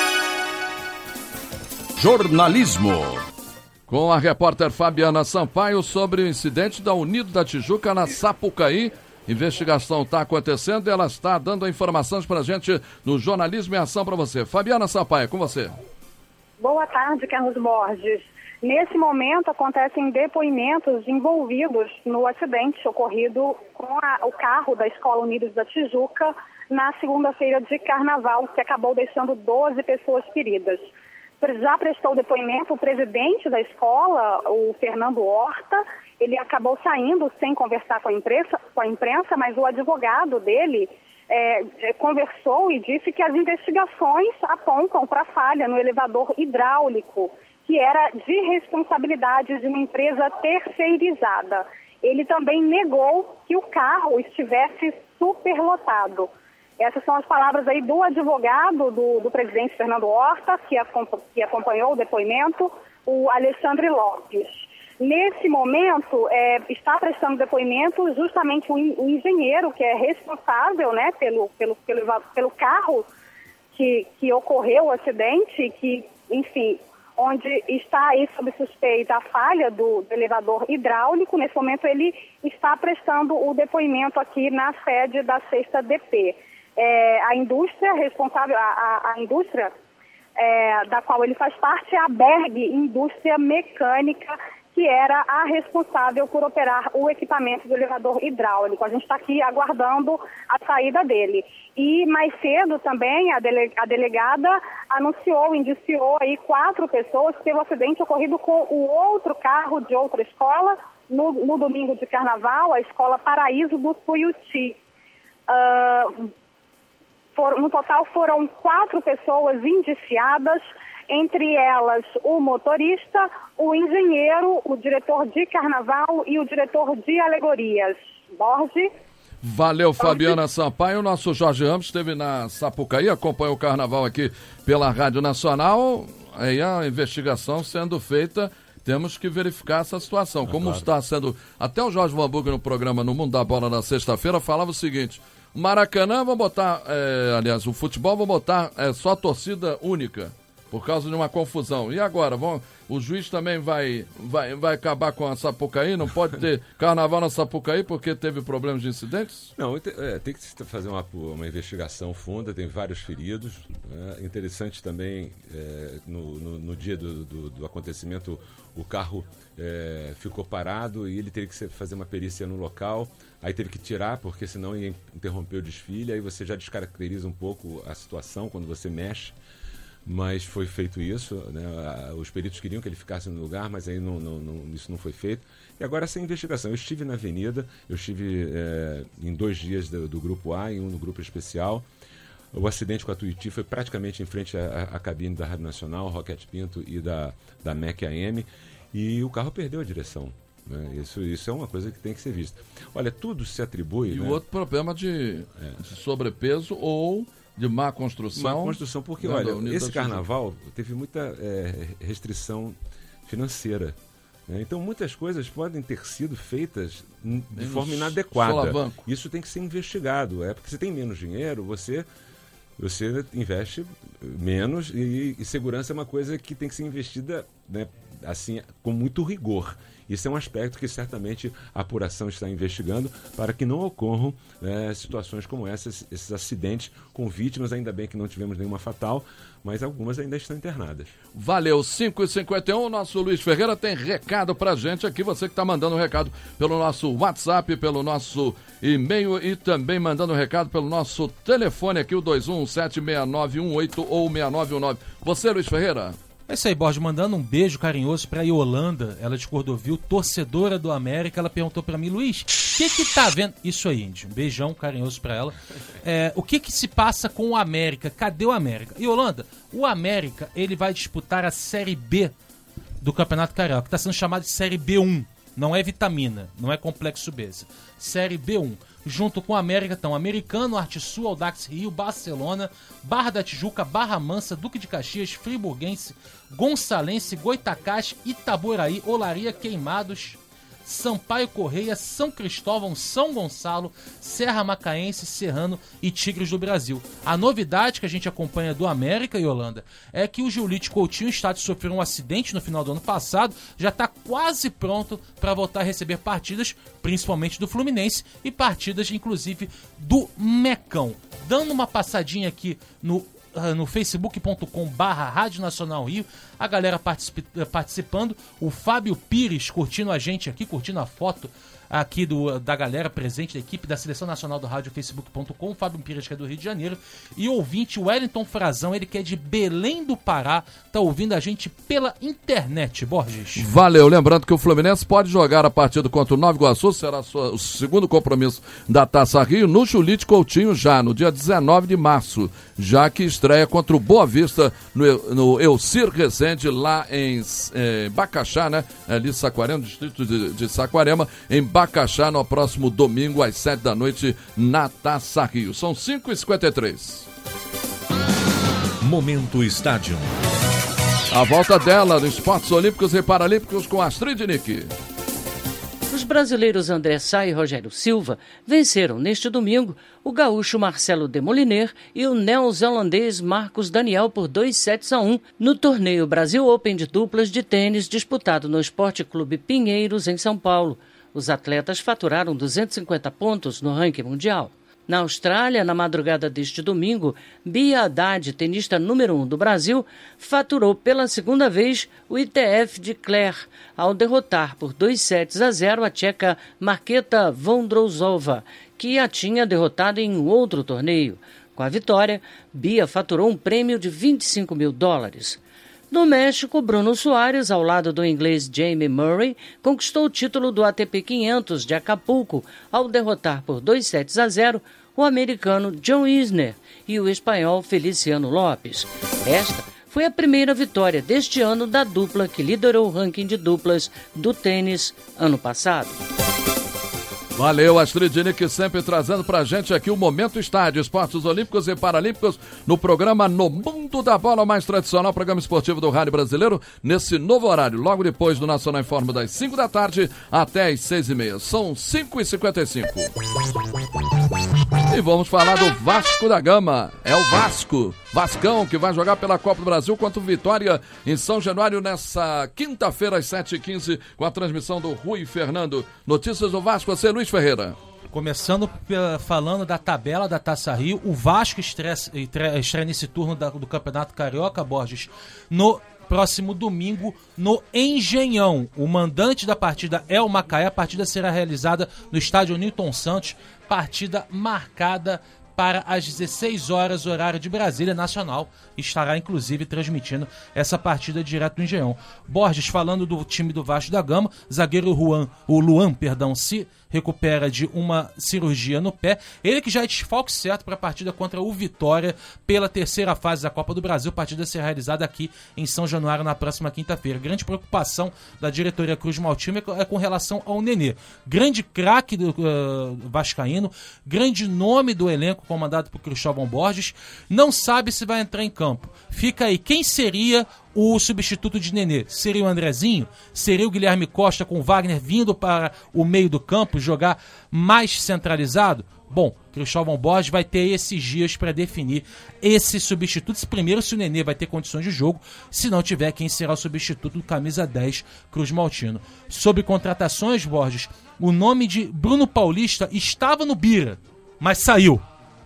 Jornalismo. Com a repórter Fabiana Sampaio sobre o incidente da Unido da Tijuca na Sapucaí. Investigação está acontecendo e ela está dando informações para a gente no Jornalismo em Ação para você. Fabiana Sampaio, com você. Boa tarde, Carlos Borges. Nesse momento, acontecem depoimentos envolvidos no acidente ocorrido com a, o carro da Escola Unidos da Tijuca na segunda-feira de Carnaval, que acabou deixando doze pessoas feridas. Já prestou depoimento o presidente da escola, o Fernando Horta. Ele acabou saindo sem conversar com a imprensa, com a imprensa mas o advogado dele é, conversou e disse que as investigações apontam para falha no elevador hidráulico, que era de responsabilidade de uma empresa terceirizada. Ele também negou que o carro estivesse superlotado. Essas são as palavras aí do advogado do, do presidente Fernando Horta, que, acompanhou, que acompanhou o depoimento, o Alexandre Lopes. Nesse momento, é, está prestando depoimento justamente o, o engenheiro que é responsável, né, pelo, pelo, pelo, pelo carro que, que ocorreu o acidente, que, enfim, onde está aí sob suspeita a falha do, do elevador hidráulico. Nesse momento, ele está prestando o depoimento aqui na sede da sexta D P. É, a indústria responsável, a, a, a indústria é, da qual ele faz parte é a Berg Indústria Mecânica, que era a responsável por operar o equipamento do elevador hidráulico. A gente está aqui aguardando a saída dele. E mais cedo também a, dele, a delegada anunciou, indiciou aí quatro pessoas que teve um acidente ocorrido com o outro carro de outra escola no, no domingo de Carnaval, a escola Paraíso do Tuiuti. Uh, For, no total foram quatro pessoas indiciadas, entre elas o motorista, o engenheiro, o diretor de carnaval e o diretor de alegorias. Borges. Valeu, Fabiana Sampaio. O nosso Jorge Ramos esteve na Sapucaí, acompanhou o carnaval aqui pela Rádio Nacional. Aí a investigação sendo feita, temos que verificar essa situação. Ah, Como claro. Está sendo... Até o Jorge Vanburg no programa No Mundo da Bola na sexta-feira falava o seguinte: Maracanã, vão botar, é, aliás, o futebol vão botar é, só torcida única, por causa de uma confusão. E agora, vão, o juiz também vai, vai, vai acabar com a Sapucaí? Não pode ter carnaval na Sapucaí porque teve problemas de incidentes? Não, é, tem que fazer uma, uma investigação funda, tem vários feridos. É interessante também, é, no, no, no dia do, do, do acontecimento, o carro é, ficou parado e ele teve que fazer uma perícia no local. Aí teve que tirar, porque senão ia interromper o desfile. Aí você já descaracteriza um pouco a situação quando você mexe. Mas foi feito isso, né? Os peritos queriam que ele ficasse no lugar, mas aí não, não, não, isso não foi feito. E agora essa investigação. Eu estive na avenida, eu estive é, em dois dias do, do Grupo A e um no Grupo Especial. O acidente com a Tuiuti foi praticamente em frente à, à cabine da Rádio Nacional, Roquete Pinto e da, da M E C A M, e o carro perdeu a direção. Né? Isso, isso é uma coisa que tem que ser vista. Olha, tudo se atribui... E né? o outro problema de, é. de sobrepeso ou de má construção. Má construção, porque, olha, esse carnaval teve muita é, restrição financeira. Né? Então, muitas coisas podem ter sido feitas de menos forma inadequada. Solavanco. Isso tem que ser investigado. É porque você tem menos dinheiro, você... Você investe menos e, e segurança é uma coisa que tem que ser investida, né, assim, com muito rigor. Isso é um aspecto que certamente a apuração está investigando para que não ocorram né, situações como essas, esses acidentes com vítimas. Ainda bem que não tivemos nenhuma fatal, mas algumas ainda estão internadas. Valeu, cinco e cinquenta e um, o nosso Luiz Ferreira tem recado pra gente aqui, você que está mandando um recado pelo nosso WhatsApp, pelo nosso e-mail e também mandando um recado pelo nosso telefone aqui, o dois um sete seis nove um oito ou seis nove um nove. Você, Luiz Ferreira? É isso aí, Borges, mandando um beijo carinhoso pra Yolanda, ela de Cordovil, torcedora do América. Ela perguntou pra mim: Luiz, o que que tá vendo? Isso aí, Índio, um beijão carinhoso pra ela. É, o que que se passa com o América? Cadê o América? Yolanda, o América, ele vai disputar a Série B do Campeonato Carioca, que tá sendo chamado de Série B um. Não é vitamina, não é complexo B. Série B um. Junto com a América estão Americano, Arte Sul, Audax Rio, Barcelona, Barra da Tijuca, Barra Mansa, Duque de Caxias, Friburguense, Gonçalense, Goitacás, Itaboraí, Olaria, Queimados, Sampaio Correia, São Cristóvão, São Gonçalo, Serra Macaense, Serrano e Tigres do Brasil. A novidade que a gente acompanha do América, Yolanda, é que o Giulite Coutinho está de sofrer um acidente no final do ano passado, já está quase pronto para voltar a receber partidas, principalmente do Fluminense, e partidas, inclusive, do Mecão. Dando uma passadinha aqui no no facebook ponto com barra Rádio Nacional Rio, a galera participi- participando, o Fábio Pires curtindo a gente aqui, curtindo a foto aqui do, da galera presente, da equipe da Seleção Nacional do Rádio, facebook ponto com, o Fábio Pires, que é do Rio de Janeiro, e o ouvinte Wellington Frazão, ele que é de Belém do Pará, tá ouvindo a gente pela internet, Borges. Valeu, lembrando que o Fluminense pode jogar a partida contra o Nova Iguaçu, será sua, o segundo compromisso da Taça Rio, no Julite Coutinho já, no dia dezenove de março, já que estreia contra o Boa Vista no, no Elcir Resende, lá em eh, Bacaxá, né, ali Saquarema, distrito de, de Saquarema, em Bacaxá, no próximo domingo, às sete da noite, na Taça Rio. São cinco e cinquenta e três. Momento Estádio. A volta dela nos Esportes Olímpicos e Paralímpicos com Astrid Nick. Os brasileiros André Sá e Rogério Silva venceram neste domingo o gaúcho Marcelo Demoliner e o neozelandês Marcos Daniel por dois sets a um no torneio Brasil Open de duplas de tênis disputado no Esporte Clube Pinheiros, em São Paulo. Os atletas faturaram duzentos e cinquenta pontos no ranking mundial. Na Austrália, na madrugada deste domingo, Bia Haddad, tenista número um do Brasil, faturou pela segunda vez o I T F de Clare, ao derrotar por dois sets a zero a tcheca Marketa Vondrousova, que a tinha derrotado em um outro torneio. Com a vitória, Bia faturou um prêmio de vinte e cinco mil dólares. No México, Bruno Soares, ao lado do inglês Jamie Murray, conquistou o título do A T P quinhentos de Acapulco, ao derrotar por dois sets a zero o americano John Isner e o espanhol Feliciano Lopes. Esta foi a primeira vitória deste ano da dupla que liderou o ranking de duplas do tênis ano passado. Valeu, Astrid Nick, sempre trazendo pra gente aqui o Momento Estádio, Esportes Olímpicos e Paralímpicos, no programa No Mundo da Bola, o mais tradicional programa esportivo do rádio brasileiro, nesse novo horário, logo depois do Nacional em Forma, das cinco da tarde até as seis e meia. São cinco e cinquenta e cinco. E vamos falar do Vasco da Gama. É o Vasco, Vascão, que vai jogar pela Copa do Brasil contra o Vitória em São Januário nessa quinta-feira às sete e quinze, com a transmissão do Rui Fernando. Notícias do Vasco, você, Luiz Ferreira. Começando uh, falando da tabela da Taça Rio, o Vasco estreia, estreia nesse turno da, do Campeonato Carioca, Borges, no próximo domingo no Engenhão. O mandante da partida é o Macaé. A partida será realizada no estádio Newton Santos, partida marcada para as dezesseis horas, horário de Brasília. Nacional estará inclusive transmitindo essa partida direto do Engenhão. Borges, falando do time do Vasco da Gama, zagueiro Juan, o Luan, perdão, se recupera de uma cirurgia no pé. Ele que já é desfalque certo para a partida contra o Vitória pela terceira fase da Copa do Brasil. A partida a ser realizada aqui em São Januário na próxima quinta-feira. Grande preocupação da diretoria Cruz Maltino é com relação ao Nenê. Grande craque do uh, vascaíno, grande nome do elenco comandado por Cristóvão Borges. Não sabe se vai entrar em campo. Fica aí, quem seria o substituto de Nenê? Seria o Andrezinho? Seria o Guilherme Costa com o Wagner vindo para o meio do campo, jogar mais centralizado? Bom, Cristóvão Borges vai ter esses dias para definir esse substituto. Primeiro, se o Nenê vai ter condições de jogo. Se não tiver, quem será o substituto do camisa dez, Cruz Maltino. Sobre contratações, Borges, o nome de Bruno Paulista estava no Bira, mas saiu.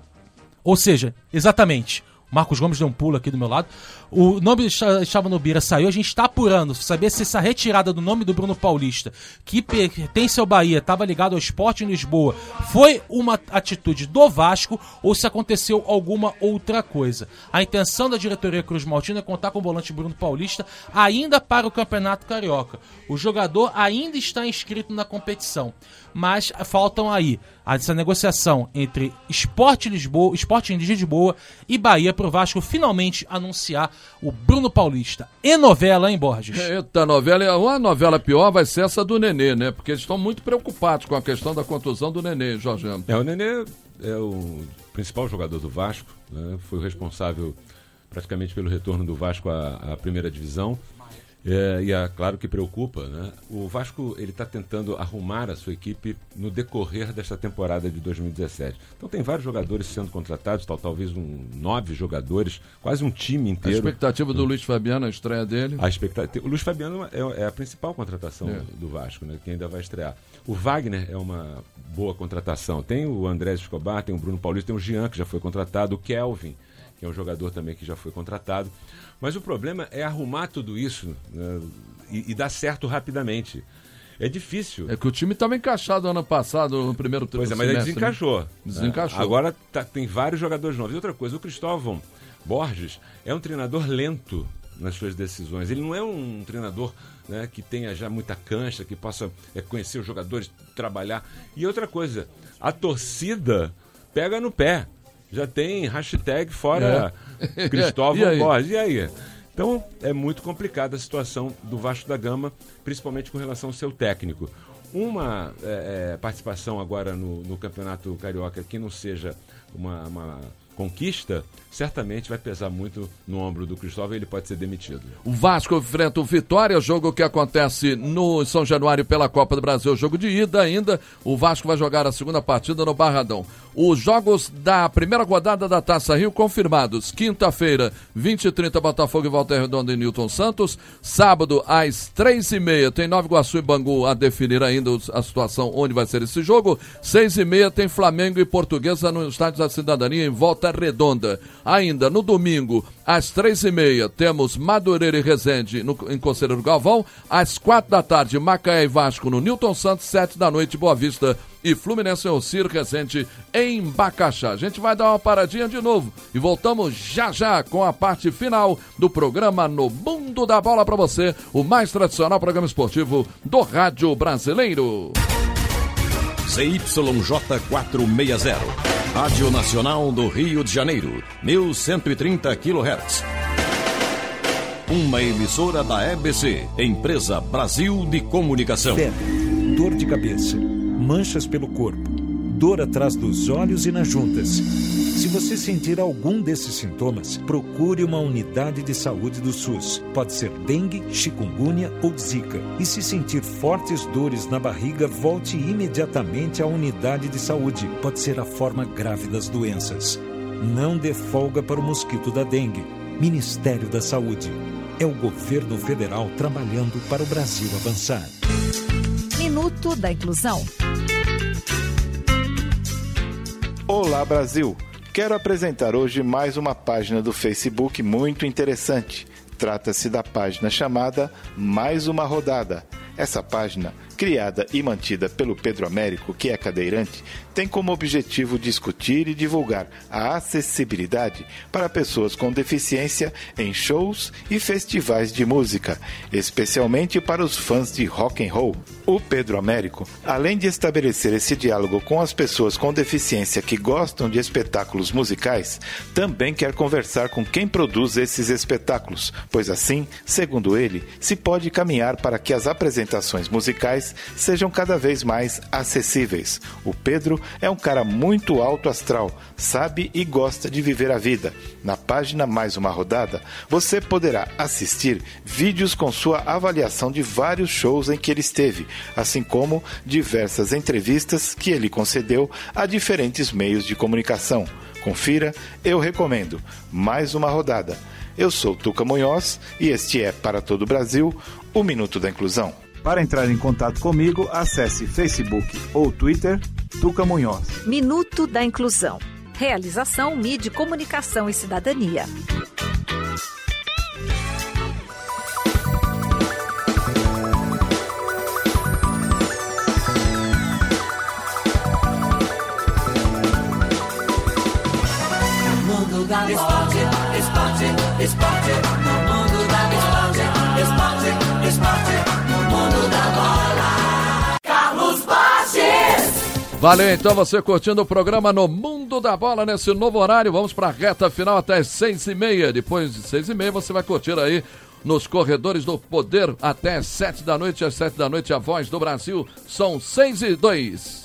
Ou seja, exatamente, Marcos Gomes deu um pulo aqui do meu lado. O nome estava no Bira, saiu. A gente está apurando, saber se essa retirada do nome do Bruno Paulista, que pertence ao Bahia, estava ligado ao Sport em Lisboa, foi uma atitude do Vasco ou se aconteceu alguma outra coisa. A intenção da diretoria Cruz Maltino é contar com o volante Bruno Paulista ainda para o Campeonato Carioca. O jogador ainda está inscrito na competição, mas faltam aí essa negociação entre Sport Lisboa, Sport em Lisboa e Bahia para o Vasco finalmente anunciar o Bruno Paulista. E novela, hein, Borges? Eita, novela. Uma novela pior vai ser essa do Nenê, né? Porque eles estão muito preocupados com a questão da contusão do Nenê, Jorge. É, o Nenê é o principal jogador do Vasco, né? Foi o responsável praticamente pelo retorno do Vasco à, à primeira divisão. É, e é claro que preocupa, né? O Vasco ele está tentando arrumar a sua equipe no decorrer desta temporada de dois mil e dezessete. Então tem vários jogadores sendo contratados, tal, talvez um, nove jogadores, quase um time inteiro. A expectativa do Luiz Fabiano, a estreia dele? A expectativa, o Luiz Fabiano é, é a principal contratação é. do Vasco, né? Que ainda vai estrear. O Wagner é uma boa contratação. Tem o Andrés Escobar, tem o Bruno Paulista, tem o Jean, que já foi contratado, o Kelvin, que é um jogador também que já foi contratado. Mas o problema é arrumar tudo isso, né, e, e dar certo rapidamente. É difícil. É que o time estava encaixado ano passado, no primeiro Pois é, semestre. mas ele desencaixou. Né? Desencaixou. É, agora tá, tem vários jogadores novos. E outra coisa, o Cristóvão Borges é um treinador lento nas suas decisões. Ele não é um treinador, né, que tenha já muita cancha, que possa é, conhecer os jogadores, trabalhar. E outra coisa, a torcida pega no pé. Já tem hashtag fora é. Cristóvão e Borges. E aí? Então, é muito complicada a situação do Vasco da Gama, principalmente com relação ao seu técnico. Uma é, é, participação agora no, no Campeonato Carioca que não seja uma, uma conquista, certamente vai pesar muito no ombro do Cristóvão e ele pode ser demitido. O Vasco enfrenta o Vitória, jogo que acontece no São Januário pela Copa do Brasil, jogo de ida ainda. O Vasco vai jogar a segunda partida no Barradão. Os jogos da primeira rodada da Taça Rio confirmados. Quinta-feira, vinte e trinta, Botafogo e Volta Redonda e Newton Santos. Sábado, às três e meia, tem Nova Iguaçu e Bangu a definir ainda a situação onde vai ser esse jogo. Seis e meia tem Flamengo e Portuguesa no Estádio da Cidadania em Volta Redonda. Ainda no domingo, às três e meia, temos Madureira e Resende no, em Conselheiro Galvão. Às quatro da tarde, Macaé e Vasco no Newton Santos. Sete da noite, Boa Vista e Fluminense em Ocir Resende em Bacaxá. A gente vai dar uma paradinha de novo e voltamos já já com a parte final do programa No Mundo da Bola para você, o mais tradicional programa esportivo do rádio brasileiro. Z Y J quatrocentos e sessenta, Rádio Nacional do Rio de Janeiro, mil cento e trinta quilohertz. Uma emissora da E B C, Empresa Brasil de Comunicação. Febre, dor de cabeça, manchas pelo corpo, dor atrás dos olhos e nas juntas. Se você sentir algum desses sintomas, procure uma unidade de saúde do SUS. Pode ser dengue, chikungunya ou zika. E se sentir fortes dores na barriga, volte imediatamente à unidade de saúde. Pode ser a forma grave das doenças. Não dê folga para o mosquito da dengue. Ministério da Saúde. É o governo federal trabalhando para o Brasil avançar. Minuto da Inclusão. Olá, Brasil! Quero apresentar hoje mais uma página do Facebook muito interessante. Trata-se da página chamada Mais Uma Rodada. Essa página, criada e mantida pelo Pedro Américo, que é cadeirante, tem como objetivo discutir e divulgar a acessibilidade para pessoas com deficiência em shows e festivais de música, especialmente para os fãs de rock and roll. O Pedro Américo, além de estabelecer esse diálogo com as pessoas com deficiência que gostam de espetáculos musicais, também quer conversar com quem produz esses espetáculos, pois assim, segundo ele, se pode caminhar para que as apresentações musicais sejam cada vez mais acessíveis. O Pedro é um cara muito alto astral, sabe e gosta de viver a vida. Na página Mais Uma Rodada, você poderá assistir vídeos com sua avaliação de vários shows em que ele esteve, assim como diversas entrevistas que ele concedeu a diferentes meios de comunicação. Confira, eu recomendo. Mais Uma Rodada. Eu sou Tuca Munhoz e este é, para todo o Brasil, o Minuto da Inclusão. Para entrar em contato comigo, acesse Facebook ou Twitter, Tuca Munhoz. Minuto da Inclusão. Realização Mídia, Comunicação e Cidadania. Mundo da esporte, esporte, esporte, no mundo da esporte, esporte, esporte, no mundo da bola. Carlos Borges. Valeu, então, você curtindo o programa No Mundo da Bola nesse novo horário. Vamos para a reta final até as seis e meia. Depois de seis e meia você vai curtir aí nos corredores do poder até as sete da noite. Às sete da noite a Voz do Brasil. São seis e dois.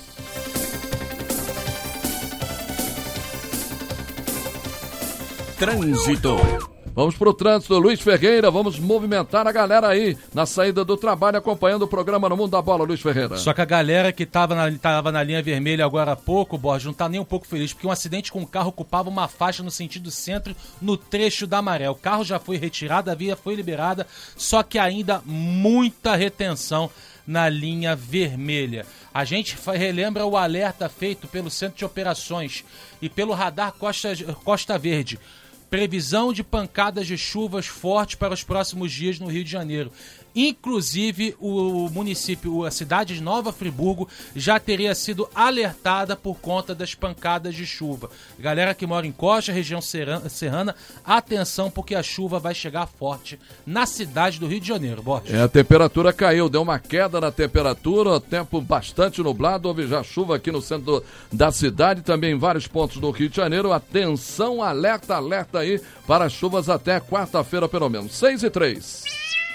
Trânsito. Vamos pro trânsito, Luiz Ferreira, vamos movimentar a galera aí na saída do trabalho, acompanhando o programa No Mundo da Bola, Luiz Ferreira. Só que a galera que tava na, tava na linha vermelha agora há pouco, Borges, não tá nem um pouco feliz, porque um acidente com o carro ocupava uma faixa no sentido centro, no trecho da Maré. O carro já foi retirado, a via foi liberada, só que ainda muita retenção na linha vermelha. A gente relembra o alerta feito pelo Centro de Operações e pelo Radar Costa, Costa Verde. previsão de pancadas de chuvas fortes para os próximos dias no Rio de Janeiro. Inclusive, o município, a cidade de Nova Friburgo, já teria sido alertada por conta das pancadas de chuva. Galera que mora em Costa, região serrana, atenção, porque a chuva vai chegar forte na cidade do Rio de Janeiro. Borges. É, a temperatura caiu, deu uma queda na temperatura, tempo bastante nublado, houve já chuva aqui no centro da cidade, também em vários pontos do Rio de Janeiro. Atenção, alerta, alerta aí para chuvas até quarta-feira, pelo menos. seis e três.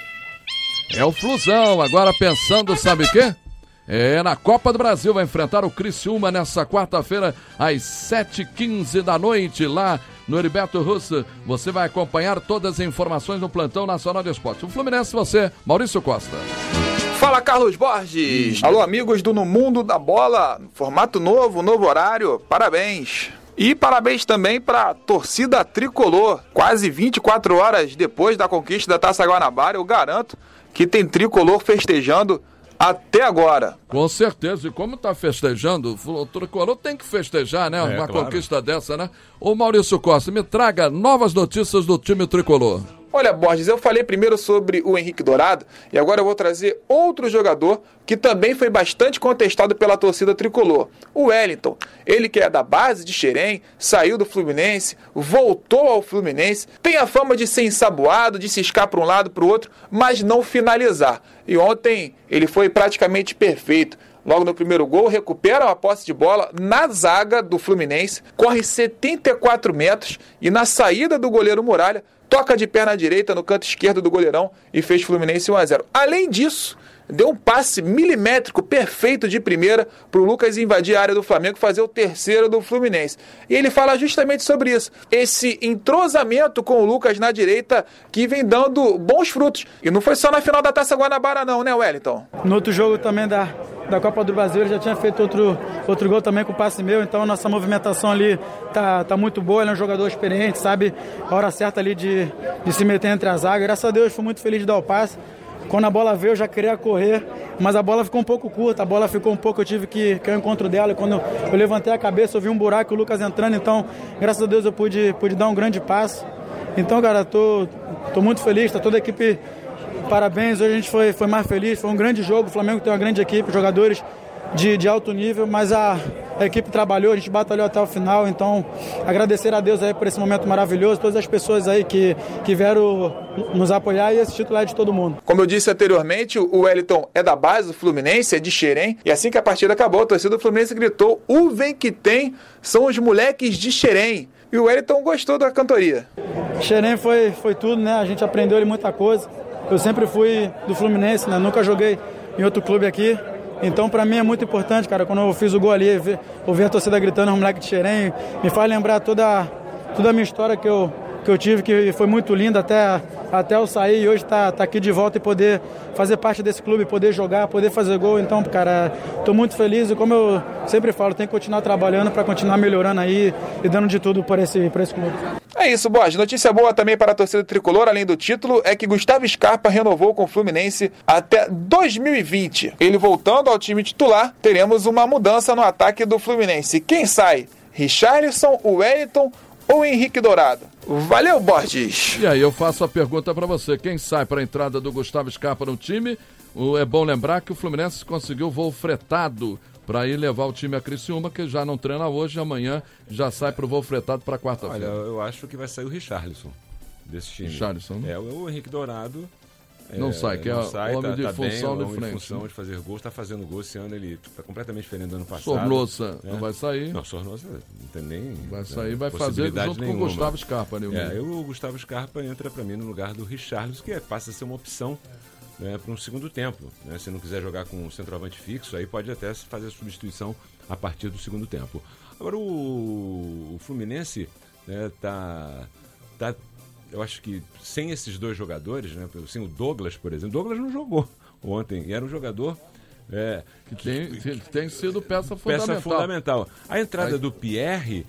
É o Flusão, agora pensando, sabe o quê? É na Copa do Brasil, vai enfrentar o Criciúma nessa quarta-feira, às sete e quinze da noite, lá no Heriberto Russo. Você vai acompanhar todas as informações no Plantão Nacional de Esporte. O Fluminense, você, Maurício Costa. Fala, Carlos Borges. Alô, amigos do No Mundo da Bola. Formato novo, novo horário. Parabéns. E parabéns também para a torcida tricolor. Quase vinte e quatro horas depois da conquista da Taça Guanabara, eu garanto que tem tricolor festejando até agora. Com certeza, e como tá festejando, o tricolor tem que festejar, né? É, Uma claro. conquista dessa, né? Ô Maurício Costa, me traga novas notícias do time tricolor. Olha, Borges, eu falei primeiro sobre o Henrique Dourado e agora eu vou trazer outro jogador que também foi bastante contestado pela torcida tricolor, o Wellington. Ele que é da base de Xerém, saiu do Fluminense, voltou ao Fluminense, tem a fama de ser ensaboado, de ciscar para um lado para o outro, mas não finalizar. E ontem ele foi praticamente perfeito. Logo no primeiro gol, recupera a posse de bola na zaga do Fluminense, corre setenta e quatro metros e na saída do goleiro Muralha, toca de perna direita no canto esquerdo do goleirão e fez Fluminense um a zero. Além disso, deu um passe milimétrico perfeito de primeira para o Lucas invadir a área do Flamengo e fazer o terceiro do Fluminense. E ele fala justamente sobre isso. Esse entrosamento com o Lucas na direita que vem dando bons frutos. E não foi só na final da Taça Guanabara não, né, Wellington? No outro jogo também da, da Copa do Brasil, ele já tinha feito outro, outro gol também com passe meu, então a nossa movimentação ali tá, tá muito boa, ele é um jogador experiente, sabe a hora certa ali de, de se meter entre as zagas. Graças a Deus, fui muito feliz de dar o passe. Quando a bola veio, eu já queria correr, mas a bola ficou um pouco curta, a bola ficou um pouco, eu tive que cair ao encontro dela, e quando eu levantei a cabeça, eu vi um buraco, o Lucas entrando, então, graças a Deus, eu pude, pude dar um grande passe. Então, cara, tô, tô muito feliz, tá toda a equipe, parabéns, hoje a gente foi, foi mais feliz, foi um grande jogo, o Flamengo tem uma grande equipe, jogadores de, de alto nível, mas a, a equipe trabalhou, a gente batalhou até o final, então agradecer a Deus aí por esse momento maravilhoso, todas as pessoas aí que, que vieram nos apoiar, e esse título é de todo mundo. Como eu disse anteriormente, o Wellington é da base do Fluminense, é de Xerém, e assim que a partida acabou, a torcida do Fluminense gritou: "O vem que tem são os moleques de Xerém". E o Wellington gostou da cantoria. Xerém foi, foi tudo, né? A gente aprendeu ali muita coisa. Eu sempre fui do Fluminense, né? Nunca joguei em outro clube aqui. Então, pra mim é muito importante, cara, quando eu fiz o gol ali, ver, ouvir a torcida gritando, os moleques de Xerém, me faz lembrar toda, toda a minha história que eu, que eu tive, que foi muito linda até, até eu sair e hoje tá, tá aqui de volta e poder fazer parte desse clube, poder jogar, poder fazer gol. Então, cara, tô muito feliz e, como eu sempre falo, tem que continuar trabalhando para continuar melhorando aí e dando de tudo por esse, por esse clube. É isso, Borges. Notícia boa também para a torcida tricolor, além do título, é que Gustavo Scarpa renovou com o Fluminense até dois mil e vinte. Ele voltando ao time titular, teremos uma mudança no ataque do Fluminense. Quem sai? Richarlison, Wellington ou Henrique Dourado? Valeu, Borges! E aí eu faço a pergunta para você, quem sai para a entrada do Gustavo Scarpa no time? O, é bom lembrar que o Fluminense conseguiu voo fretado para ir levar o time a Criciúma, que já não treina hoje, amanhã já sai para o voo fretado para quarta-feira. Olha, eu acho que vai sair o Richarlison desse time. Richarlison? É, o Henrique Dourado não é, sai, que não é sai, homem tá, de tá função bem, de homem frente. de função de fazer gol, está fazendo gol esse ano, ele está completamente diferente do ano passado. Sornosa né? não vai sair. Não, Sornosa não tem nem vai sair, né, vai fazer junto nenhuma. com o Gustavo Scarpa. Né, é, eu, o Gustavo Scarpa entra para mim no lugar do Richarlison, que é, passa a ser uma opção, né, para um segundo tempo. Né? Se não quiser jogar com um centroavante fixo, aí pode até fazer a substituição a partir do segundo tempo. Agora o, o Fluminense né, tá, tá, eu acho que sem esses dois jogadores, né, sem o Douglas, por exemplo, Douglas não jogou ontem, e era um jogador é, que, tem, que tem sido peça fundamental. Peça fundamental. A entrada aí do Pierre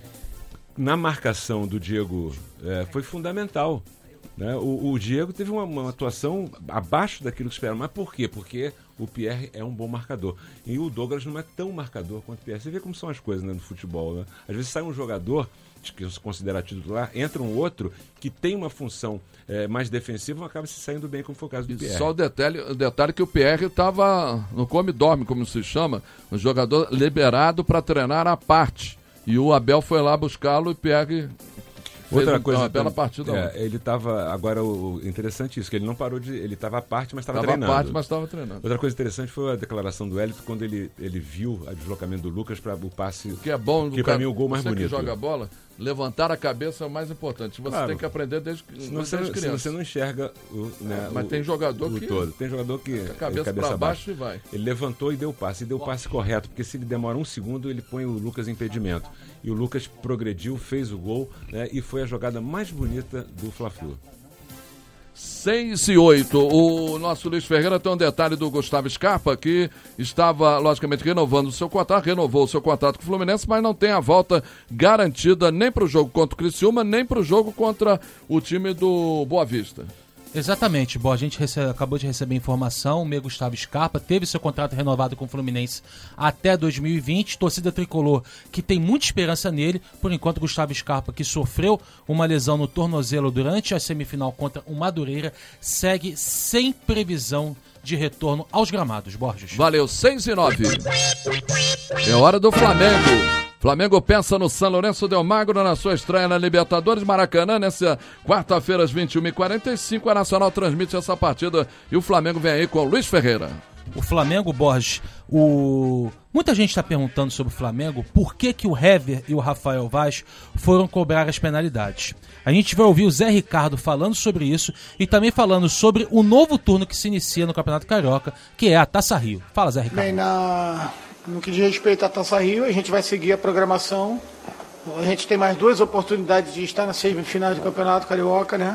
na marcação do Diego é, foi fundamental. Né? O, o Diego teve uma, uma atuação abaixo daquilo que esperava. Mas por quê? Porque o Pierre é um bom marcador. E o Douglas não é tão marcador quanto o Pierre. Você vê como são as coisas né, no futebol. Né? Às vezes sai um jogador que se considera titular, entra um outro que tem uma função é, mais defensiva, acaba se saindo bem, como foi o caso do Pierre. Só o detalhe, o detalhe que o Pierre estava no come-dorme, como se chama, um jogador liberado para treinar à parte. E o Abel foi lá buscá-lo e o Pierre... Outra um, coisa, uma bela partida. É, ele estava, agora o, o interessante isso, que ele não parou de, ele estava à parte, mas estava Tava treinando. à parte, mas estava treinando. Outra coisa interessante foi a declaração do Wellington quando ele, ele viu o deslocamento do Lucas para o passe, que é bom, que para mim o gol mais você bonito. Que joga a bola, levantar a cabeça é o mais importante. Você claro. tem que aprender desde, senão desde você, criança. Você não enxerga o, né, é, mas o, tem jogador o que todo. Tem jogador que a cabeça, cabeça para baixo e vai. Ele levantou e deu o passe, e deu o passe correto, porque se ele demora um segundo, ele põe o Lucas em impedimento. E o Lucas progrediu, fez o gol, né, e foi a jogada mais bonita do Fla-Flu. seis e oito. O nosso Luiz Ferreira tem um detalhe do Gustavo Scarpa, que estava, logicamente, renovando o seu contrato, renovou o seu contrato com o Fluminense, mas não tem a volta garantida nem para o jogo contra o Criciúma, nem para o jogo contra o time do Boa Vista. Exatamente, bom, a gente recebe, acabou de receber informação, o meio Gustavo Scarpa teve seu contrato renovado com o Fluminense até dois mil e vinte, torcida tricolor que tem muita esperança nele, por enquanto Gustavo Scarpa, que sofreu uma lesão no tornozelo durante a semifinal contra o Madureira, segue sem previsão de retorno aos gramados, Borges. Valeu, seis e nove. É hora do Flamengo. Flamengo pensa no São Lourenço del Magro na sua estreia na Libertadores Maracanã. Nessa quarta-feira, às vinte e uma e quarenta e cinco, a Nacional transmite essa partida e o Flamengo vem aí com o Luiz Ferreira. O Flamengo, Borges, o... muita gente está perguntando sobre o Flamengo por que, que o Hever e o Rafael Vaz foram cobrar as penalidades. A gente vai ouvir o Zé Ricardo falando sobre isso e também falando sobre o novo turno que se inicia no Campeonato Carioca, que é a Taça Rio. Fala, Zé Ricardo. Bem, na... no que diz respeito à Taça Rio, a gente vai seguir a programação. A gente tem mais duas oportunidades de estar na semifinal do Campeonato Carioca, né?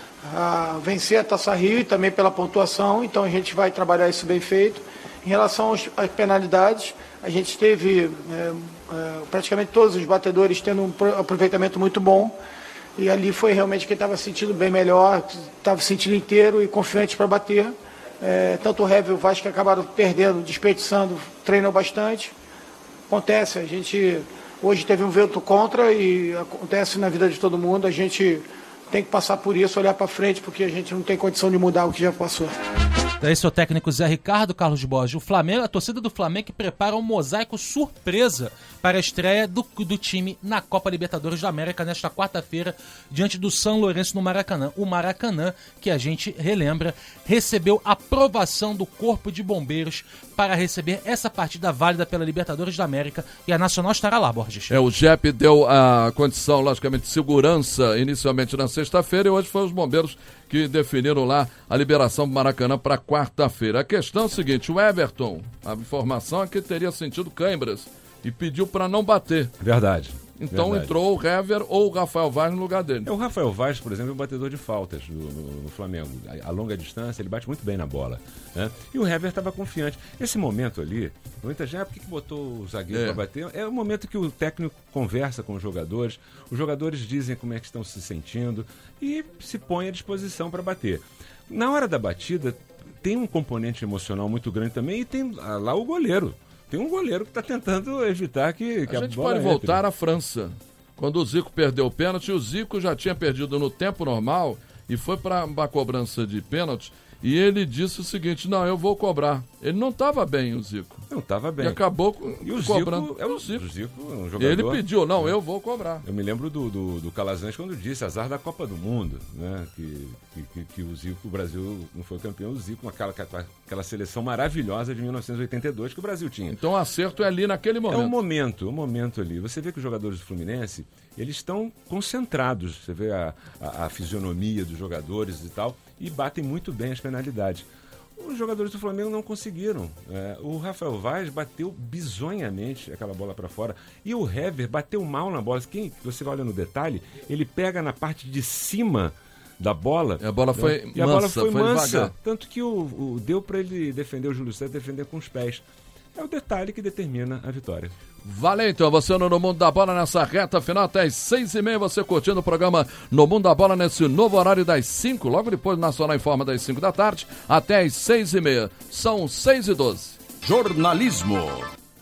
A vencer a Taça Rio e também pela pontuação, então a gente vai trabalhar isso bem feito. Em relação aos, às penalidades, a gente teve é, é, praticamente todos os batedores tendo um aproveitamento muito bom, e ali foi realmente quem estava sentindo bem melhor, estava sentindo inteiro e confiante para bater. É, tanto o Hever e o Vasco que acabaram perdendo, desperdiçando, treinam bastante. Acontece, a gente hoje teve um vento contra e acontece na vida de todo mundo, a gente tem que passar por isso, olhar para frente, porque a gente não tem condição de mudar o que já passou. Esse é o técnico Zé Ricardo, Carlos Borges. O Flamengo, a torcida do Flamengo que prepara um mosaico surpresa para a estreia do, do time na Copa Libertadores da América nesta quarta-feira, diante do São Lourenço no Maracanã. O Maracanã, que a gente relembra, recebeu aprovação do Corpo de Bombeiros para receber essa partida válida pela Libertadores da América, e a Nacional estará lá, Borges. É, o J E P deu a condição, logicamente, de segurança inicialmente na sexta-feira, e hoje foram os bombeiros que definiram lá a liberação do Maracanã para quarta-feira. A questão é o seguinte, o Everton, a informação é que teria sentido câimbras e pediu para não bater. Verdade. Então verdade. entrou o Hever ou o Rafael Vaz no lugar dele. É, o Rafael Vaz, por exemplo, é um batedor de faltas no, no, no Flamengo. A, a longa distância, ele bate muito bem na bola, né? E o Hever estava confiante. Esse momento ali, muita gente, ah, por que, que botou o zagueiro É. para bater? É o momento que o técnico conversa com os jogadores, os jogadores dizem como é que estão se sentindo e se põe à disposição para bater. Na hora da batida, tem um componente emocional muito grande também, e tem ah, lá o goleiro. Tem um goleiro que está tentando evitar que, que a, a gente bola pode entre. voltar à França. Quando o Zico perdeu o pênalti, o Zico já tinha perdido no tempo normal e foi para a cobrança de pênalti. E ele disse o seguinte, não, eu vou cobrar. Ele não estava bem, o Zico. Não estava bem. E acabou E o cobrando. Zico é o Zico. O Zico é um jogador. Ele pediu, não, eu vou cobrar. Eu me lembro do, do, do Calazans quando disse azar da Copa do Mundo, né? Que, que, que o Zico, o Brasil não foi campeão, o Zico, aquela, aquela seleção maravilhosa de mil novecentos e oitenta e dois que o Brasil tinha. Então o acerto é ali naquele momento. É um momento, um momento ali. Você vê que os jogadores do Fluminense, eles estão concentrados. Você vê a, a, a fisionomia dos jogadores e tal, e batem muito bem as penalidades. Os jogadores do Flamengo não conseguiram. É, o Rafael Vaz bateu bizonhamente aquela bola para fora. E o Hever bateu mal na bola. Quem, você olha no detalhe, ele pega na parte de cima da bola. E a bola foi né? E a mansa, bola foi, foi mansa. devagar. Tanto que o, o, deu para ele defender, o Júlio César defender com os pés. É o detalhe que determina a vitória. Valeu, então, você no Mundo da Bola nessa reta final até as seis e meia, você curtindo o programa No Mundo da Bola nesse novo horário das cinco, logo depois do Nacional em Forma das cinco da tarde, até as seis e meia. São seis e doze. Jornalismo.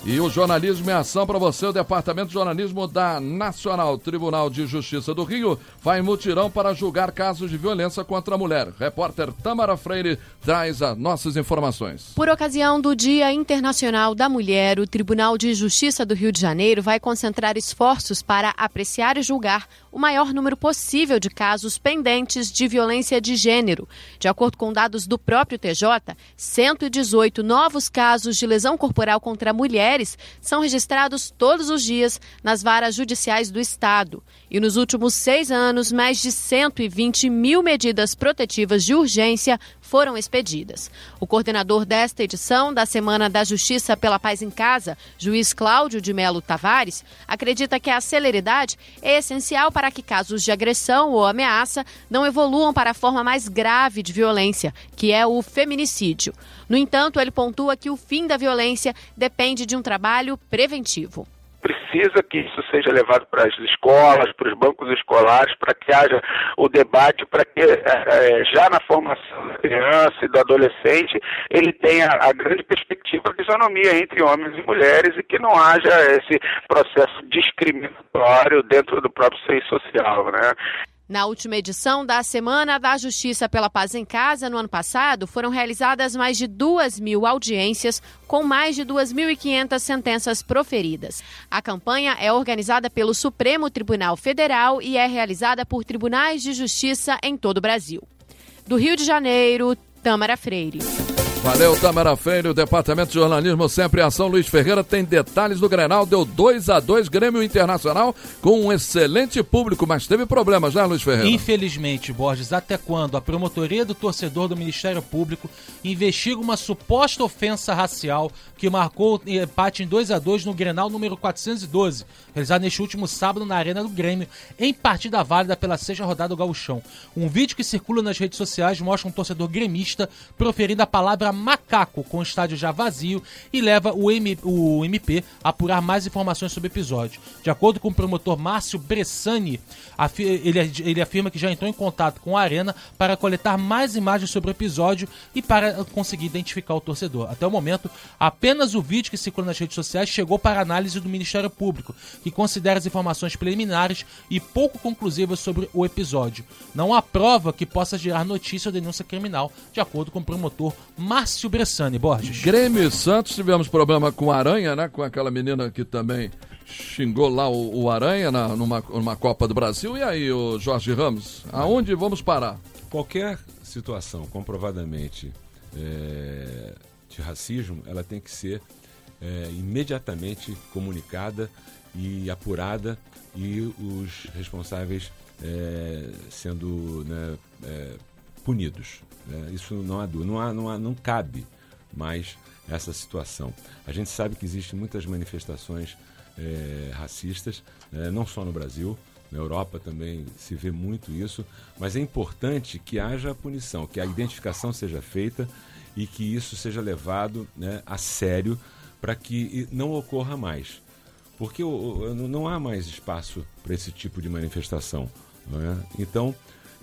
E o Jornalismo em Ação para você, o Departamento de Jornalismo da Nacional Tribunal de Justiça do Rio vai em mutirão para julgar casos de violência contra a mulher. Repórter Tâmara Freire traz as nossas informações. Por ocasião do Dia Internacional da Mulher, o Tribunal de Justiça do Rio de Janeiro vai concentrar esforços para apreciar e julgar o maior número possível de casos pendentes de violência de gênero. De acordo com dados do próprio T J, cento e dezoito novos casos de lesão corporal contra mulheres são registrados todos os dias nas varas judiciais do Estado. E nos últimos seis anos, mais de cento e vinte mil medidas protetivas de urgência foram expedidas. O coordenador desta edição da Semana da Justiça pela Paz em Casa, juiz Cláudio de Melo Tavares, acredita que a celeridade é essencial para que casos de agressão ou ameaça não evoluam para a forma mais grave de violência, que é o feminicídio. No entanto, ele pontua que o fim da violência depende de um trabalho preventivo. Precisa que isso seja levado para as escolas, para os bancos escolares, para que haja o debate, para que é, já na formação da criança e do adolescente ele tenha a grande perspectiva de isonomia entre homens e mulheres e que não haja esse processo discriminatório dentro do próprio seio social, né? Na última edição da Semana da Justiça pela Paz em Casa, no ano passado, foram realizadas mais de duas mil audiências, com mais de duas mil e quinhentas sentenças proferidas. A campanha é organizada pelo Supremo Tribunal Federal e é realizada por tribunais de justiça em todo o Brasil. Do Rio de Janeiro, Tâmara Freire. Valeu, Tâmara Freire, o Departamento de Jornalismo sempre em ação. Luiz Ferreira tem detalhes do Grenal, deu dois a dois Grêmio Internacional com um excelente público, mas teve problemas, né, Luiz Ferreira? Infelizmente, Borges, até quando a promotoria do torcedor do Ministério Público investiga uma suposta ofensa racial que marcou empate em dois a dois no Grenal número quatrocentos e doze, realizado neste último sábado na Arena do Grêmio, em partida válida pela sexta rodada do Gauchão. Um vídeo que circula nas redes sociais mostra um torcedor gremista proferindo a palavra macaco com o estádio já vazio e leva o, M, o M P a apurar mais informações sobre o episódio. De acordo com o promotor Márcio Bressani, ele, ele afirma que já entrou em contato com a Arena para coletar mais imagens sobre o episódio e para conseguir identificar o torcedor. Até o momento, apenas o vídeo que circula nas redes sociais chegou para análise do Ministério Público, que considera as informações preliminares e pouco conclusivas sobre o episódio. Não há prova que possa gerar notícia ou denúncia criminal, de acordo com o promotor Márcio Márcio Bressani, Borges. Grêmio e Santos, tivemos problema com a Aranha, né? Com aquela menina que também xingou lá o, o Aranha na, numa, numa Copa do Brasil. E aí, o Jorge Ramos, aonde vamos parar? Qualquer situação comprovadamente é, de racismo, ela tem que ser é, imediatamente comunicada e apurada e os responsáveis é, sendo né, é, punidos. É, isso não há dúvida, não, há, não, há, não cabe mais essa situação. A gente sabe que existem muitas manifestações é, racistas, é, não só no Brasil, na Europa também se vê muito isso, mas é importante que haja punição, que a identificação seja feita e que isso seja levado né, a sério para que não ocorra mais. Porque o, o, não há mais espaço para esse tipo de manifestação. Não é? Então,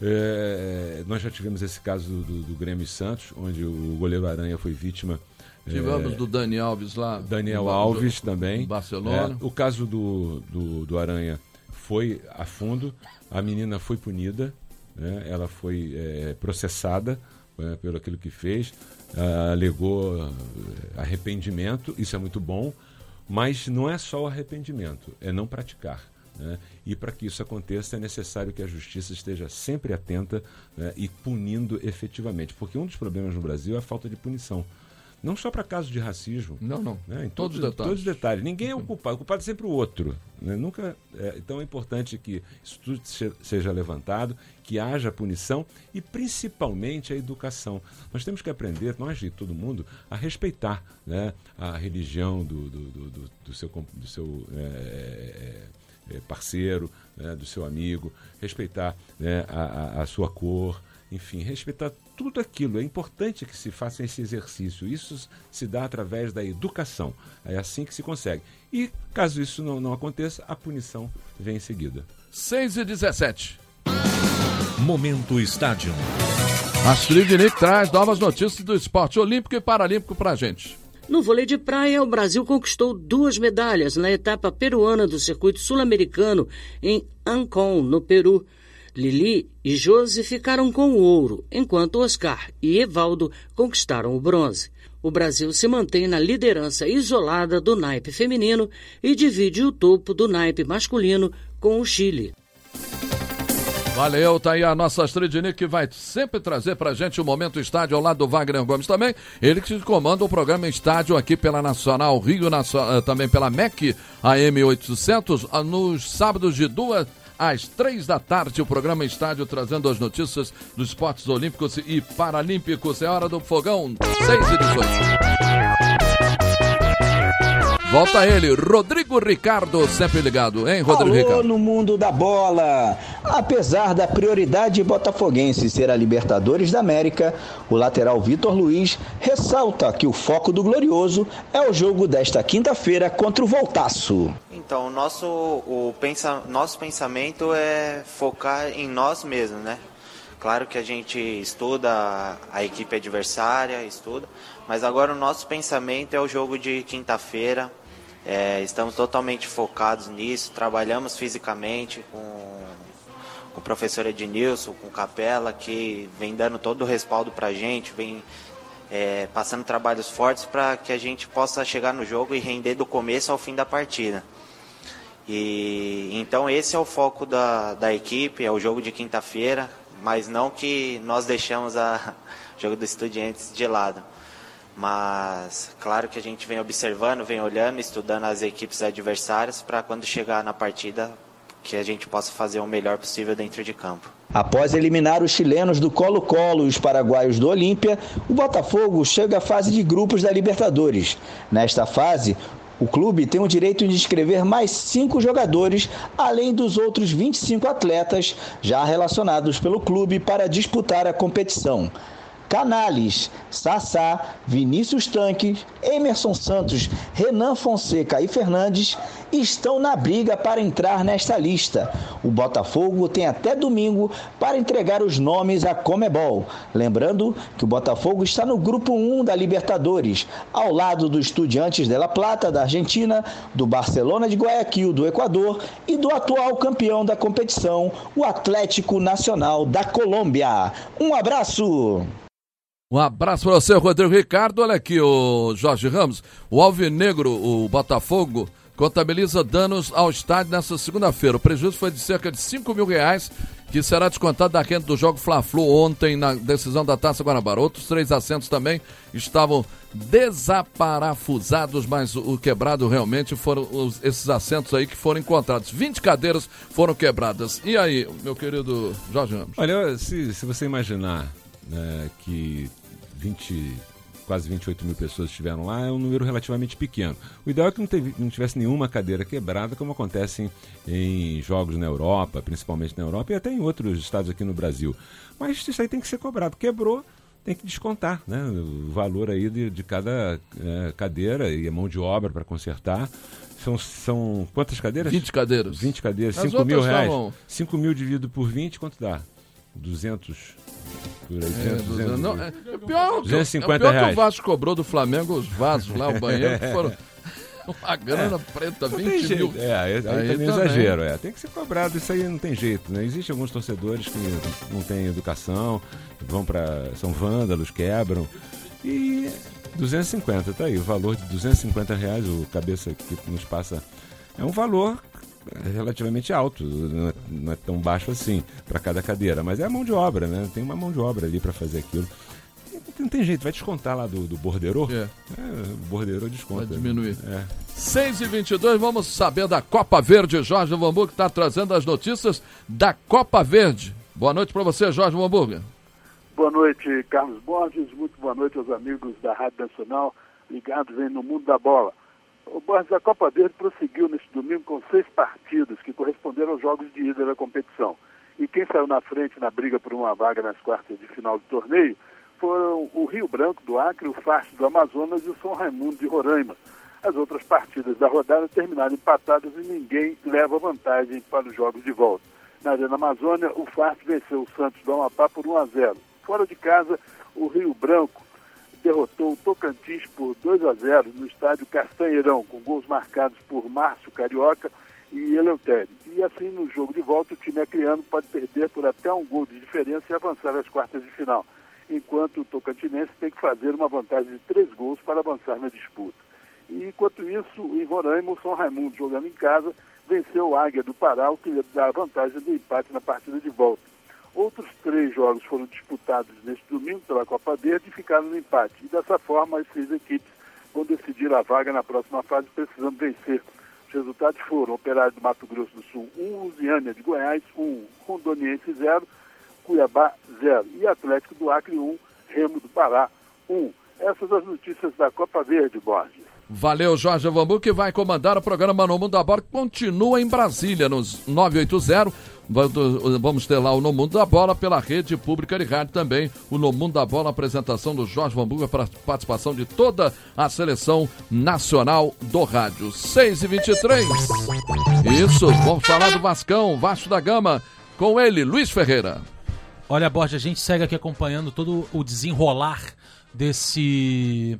É, nós já tivemos esse caso do, do, do Grêmio e Santos, onde o goleiro Aranha foi vítima. Tivemos é, do Dani Alves lá. Daniel Alves do, também. Barcelona. É, o caso do, do, do Aranha foi a fundo, a menina foi punida, né, ela foi é, processada é, pelo aquilo que fez, uh, alegou arrependimento, isso é muito bom, mas não é só o arrependimento, é não praticar. Né? E para que isso aconteça é necessário que a justiça esteja sempre atenta né, e punindo efetivamente, porque um dos problemas no Brasil é a falta de punição. Não só para casos de racismo. Não, não. Né, em todos, todos, os detalhes. todos os detalhes. Ninguém é o culpado. O culpado é sempre o outro. Né? Nunca, é, então é importante que isso tudo seja levantado, que haja punição e principalmente a educação. Nós temos que aprender, nós e todo mundo, a respeitar né, a religião do, do, do, do, do seu, do seu é, parceiro, né, do seu amigo, respeitar né, a, a, a sua cor, enfim, respeitar tudo aquilo. É importante que se faça esse exercício. Isso se dá através da educação. É assim que se consegue. E, caso isso não, não aconteça, a punição vem em seguida. seis e dezessete. Momento Estádio. Astrid Nick traz novas notícias do esporte olímpico e paralímpico pra gente. No vôlei de praia, o Brasil conquistou duas medalhas na etapa peruana do circuito sul-americano em Ancón, no Peru. Lili e Josi ficaram com o ouro, enquanto Oscar e Evaldo conquistaram o bronze. O Brasil se mantém na liderança isolada do naipe feminino e divide o topo do naipe masculino com o Chile. Valeu, tá aí a nossa Astrid que vai sempre trazer pra gente o Momento Estádio ao lado do Wagner Gomes também. Ele que comanda o programa Estádio aqui pela Nacional Rio, também pela M E C A M oitocentos, nos sábados de duas às três da tarde, o programa Estádio trazendo as notícias dos esportes olímpicos e paralímpicos. É hora do fogão, seis e dezoito. Volta ele, Rodrigo Ricardo, sempre ligado, hein, Rodrigo Alô, Ricardo? No mundo da bola. Apesar da prioridade botafoguense ser a Libertadores da América, o lateral Vitor Luiz ressalta que o foco do Glorioso é o jogo desta quinta-feira contra o Voltaço. Então, o nosso, o pensa, nosso pensamento é focar em nós mesmos, né? Claro que a gente estuda a equipe adversária, estuda, mas agora o nosso pensamento é o jogo de quinta-feira. É, estamos totalmente focados nisso, trabalhamos fisicamente com, com o professor Ednilson, com o Capela, que vem dando todo o respaldo para a gente, vem é, passando trabalhos fortes para que a gente possa chegar no jogo e render do começo ao fim da partida. E então esse é o foco da, da equipe, é o jogo de quinta-feira, mas não que nós deixamos a, o jogo do Estudiantes de lado. Mas claro que a gente vem observando, vem olhando, estudando as equipes adversárias para quando chegar na partida que a gente possa fazer o melhor possível dentro de campo. Após eliminar os chilenos do Colo-Colo e os paraguaios do Olímpia, o Botafogo chega à fase de grupos da Libertadores. Nesta fase, o clube tem o direito de inscrever mais cinco jogadores, além dos outros vinte e cinco atletas já relacionados pelo clube para disputar a competição. Canales, Sassá, Vinícius Tanques, Emerson Santos, Renan Fonseca e Fernandes estão na briga para entrar nesta lista. O Botafogo tem até domingo para entregar os nomes à Conmebol. Lembrando que o Botafogo está no grupo um da Libertadores, ao lado do Estudiantes de La Plata, da Argentina, do Barcelona de Guayaquil, do Equador, e do atual campeão da competição, o Atlético Nacional da Colômbia. Um abraço! Um abraço para você, Rodrigo Ricardo. Olha aqui, o Jorge Ramos. O Alvinegro, o Botafogo, contabiliza danos ao estádio nessa segunda-feira. O prejuízo foi de cerca de cinco mil reais, que será descontado da renda do jogo Fla-Flu ontem na decisão da Taça Guanabara. Outros três assentos também estavam desaparafusados, mas o quebrado realmente foram os, esses assentos aí que foram encontrados. vinte cadeiras foram quebradas. E aí, meu querido Jorge Ramos? Olha, se, se você imaginar, né, que vinte, quase vinte e oito mil pessoas estiveram lá, é um número relativamente pequeno. O ideal é que não, teve, não tivesse nenhuma cadeira quebrada, como acontece em, em jogos na Europa, principalmente na Europa, e até em outros estados aqui no Brasil. Mas isso aí tem que ser cobrado. Quebrou, tem que descontar, né, o valor aí de, de cada é, cadeira e a mão de obra para consertar. São, são quantas cadeiras? vinte cadeiras. vinte cadeiras, As cinco mil reais. Estavam... cinco mil dividido por vinte, quanto dá? duzentos por aí, é, duzentos, duzentos, não, é, é pior, duzentos e cinquenta é pior reais. que o Vasco cobrou do Flamengo os vasos lá, o banheiro, que foram uma grana é. preta, vinte mil. É, aí, aí também é exagero, é. Tem que ser cobrado, isso aí não tem jeito, né? Existem alguns torcedores que não têm educação, vão para são vândalos, quebram, e duzentos e cinquenta, tá aí, o valor de duzentos e cinquenta reais, o cabeça que nos passa, é um valor relativamente alto, não é, não é tão baixo assim para cada cadeira, mas é a mão de obra, né? Tem uma mão de obra ali para fazer aquilo. Não tem jeito, vai descontar lá do, do borderô. É. É, o borderô desconta. Vai diminuir. É. seis e vinte e dois, vamos saber da Copa Verde. Jorge Hamburgo que está trazendo as notícias da Copa Verde. Boa noite para você, Jorge Hamburgo. Boa noite, Carlos Borges. Muito boa noite aos amigos da Rádio Nacional ligados aí no mundo da bola. O Borges, a Copa Verde prosseguiu neste domingo com seis partidas que corresponderam aos jogos de ida da competição. E quem saiu na frente na briga por uma vaga nas quartas de final do torneio foram o Rio Branco do Acre, o Farte do Amazonas e o São Raimundo de Roraima. As outras partidas da rodada terminaram empatadas e ninguém leva vantagem para os jogos de volta. Na Arena Amazônia, o Farte venceu o Santos do Amapá por um a zero. Fora de casa, o Rio Branco derrotou o Tocantins por dois a zero no estádio Castanheirão, com gols marcados por Márcio Carioca e Eleutério. E assim, no jogo de volta, o time acreano pode perder por até um gol de diferença e avançar às quartas de final, enquanto o tocantinense tem que fazer uma vantagem de três gols para avançar na disputa. E, enquanto isso, em Roraima, o São Raimundo, jogando em casa, venceu o Águia do Pará, o que lhe dá a vantagem do empate na partida de volta. Outros três jogos foram disputados neste domingo pela Copa Verde e ficaram no empate. E dessa forma, as seis equipes vão decidir a vaga na próxima fase, precisando vencer. Os resultados foram Operário do Mato Grosso do Sul um, Lusiânia de Goiás um, Rondoniense zero, Cuiabá zero e Atlético do Acre um, Remo do Pará um. Essas as notícias da Copa Verde, Borges. Valeu, Jorge Vambu, que vai comandar o programa No Mundo da Bola, que continua em Brasília, nos nove oito zero. Vamos ter lá o No Mundo da Bola pela rede pública de rádio também. O No Mundo da Bola, apresentação do Jorge Vambu, para participação de toda a seleção nacional do rádio. seis e vinte e três. Isso, vamos falar do Vascão, Vasco da Gama, com ele, Luiz Ferreira. Olha, Borja, a gente segue aqui acompanhando todo o desenrolar desse...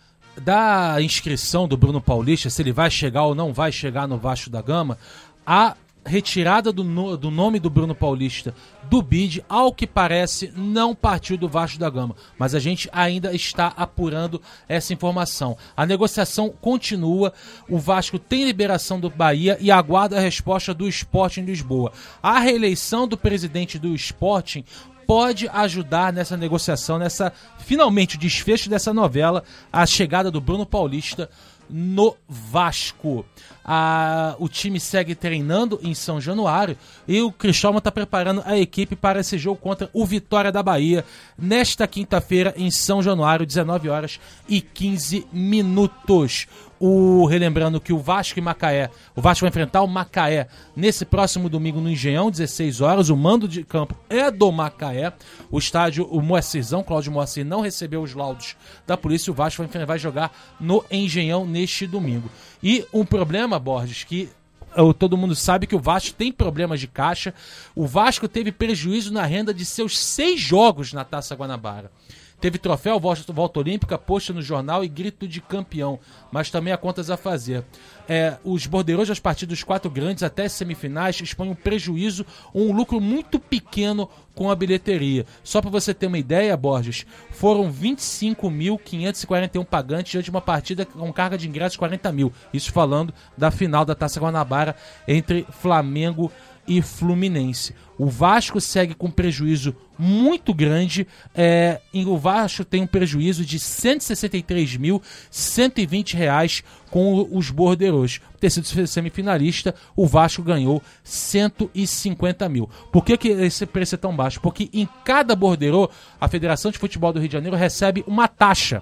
da inscrição do Bruno Paulista, se ele vai chegar ou não vai chegar no Vasco da Gama. A retirada do, no, do nome do Bruno Paulista do B I D, ao que parece, não partiu do Vasco da Gama, mas a gente ainda está apurando essa informação. A negociação continua, o Vasco tem liberação do Bahia e aguarda a resposta do Sporting Lisboa. A reeleição do presidente do Sporting pode ajudar nessa negociação, nessa finalmente o desfecho dessa novela, a chegada do Bruno Paulista no Vasco. Ah, o time segue treinando em São Januário e o Cristóvão está preparando a equipe para esse jogo contra o Vitória da Bahia nesta quinta-feira em São Januário, dezenove horas e quinze minutos. O, relembrando que o Vasco e Macaé, o Vasco vai enfrentar o Macaé nesse próximo domingo no Engenhão, dezesseis horas. O mando de campo é do Macaé. O estádio, o Moacirzão, Cláudio Moacir, não recebeu os laudos da polícia. O Vasco vai, vai jogar no Engenhão neste domingo. E um problema, Borges, que todo mundo sabe que o Vasco tem problemas de caixa. O Vasco teve prejuízo na renda de seus seis jogos na Taça Guanabara. Teve troféu, volta olímpica, posta no jornal e grito de campeão, mas também há contas a fazer. É, os bordeiros das partidas dos quatro grandes até semifinais expõem um prejuízo, um lucro muito pequeno com a bilheteria. Só para você ter uma ideia, Borges, foram vinte e cinco mil quinhentos e quarenta e um pagantes diante de uma partida com carga de ingressos de quarenta mil. Isso falando da final da Taça Guanabara entre Flamengo e Fluminense. O Vasco segue com prejuízo muito grande, é, e o Vasco tem um prejuízo de cento e sessenta e três mil cento e vinte reais com os bordeiros. Por ter sido semifinalista, o Vasco ganhou cento e cinquenta mil. Por que, que esse preço é tão baixo? Porque em cada bordeiro, a Federação de Futebol do Rio de Janeiro recebe uma taxa.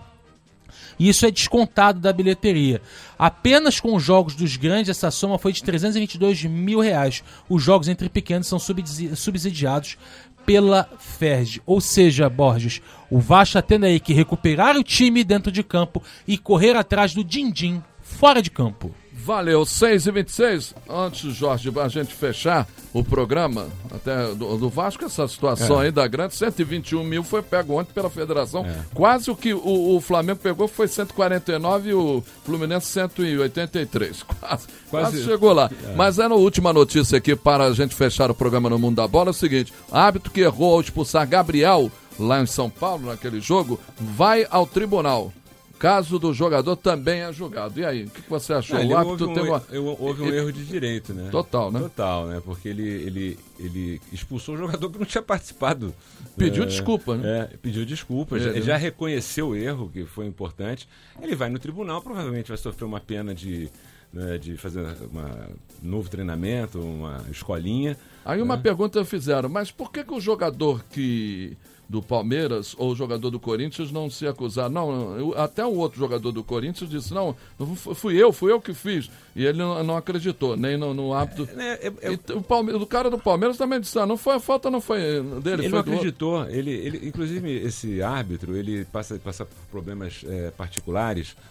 E isso é descontado da bilheteria. Apenas com os jogos dos grandes, essa soma foi de trezentos e vinte e dois mil reais. Os jogos entre pequenos são subsidiados pela F E R J. Ou seja, Borges, o Vasco está tendo aí que recuperar o time dentro de campo e correr atrás do din-din fora de campo. Valeu, seis e vinte e seis. Antes, Jorge, a gente fechar o programa até do, do Vasco, essa situação é. aí da grande, cento e vinte e um mil foi pego ontem pela federação. É. Quase o que o, o Flamengo pegou foi cento e quarenta e nove e o Fluminense cento e oitenta e três. Quase, quase. quase chegou lá. É. Mas é a última notícia aqui para a gente fechar o programa no Mundo da Bola. É o seguinte: o árbitro que errou ao expulsar Gabriel lá em São Paulo, naquele jogo, vai ao tribunal. Caso do jogador também é julgado. E aí, o que, que você achou? Não, o árbitro houve um, teve uma... houve um ele... erro de direito, né? Total, né? Total, né? Porque ele, ele, ele expulsou um jogador que não tinha participado. Pediu é, desculpa, né? É, pediu desculpa, é, já, é. já reconheceu o erro, que foi importante. Ele vai no tribunal, provavelmente vai sofrer uma pena de, né, de fazer um novo treinamento, uma escolinha. Aí uma né? pergunta fizeram, mas por que, que o jogador que... do Palmeiras ou o jogador do Corinthians não se acusar? Não, eu, até o outro jogador do Corinthians disse, não, fui eu, fui eu que fiz. E ele não, não acreditou, nem no, no hábito. É, é, é, e, o, Palmeiras, o cara do Palmeiras também disse, ah, não foi a falta, não foi dele. Ele foi não acreditou, ele, ele, inclusive esse árbitro, ele passa, passa por problemas é, particulares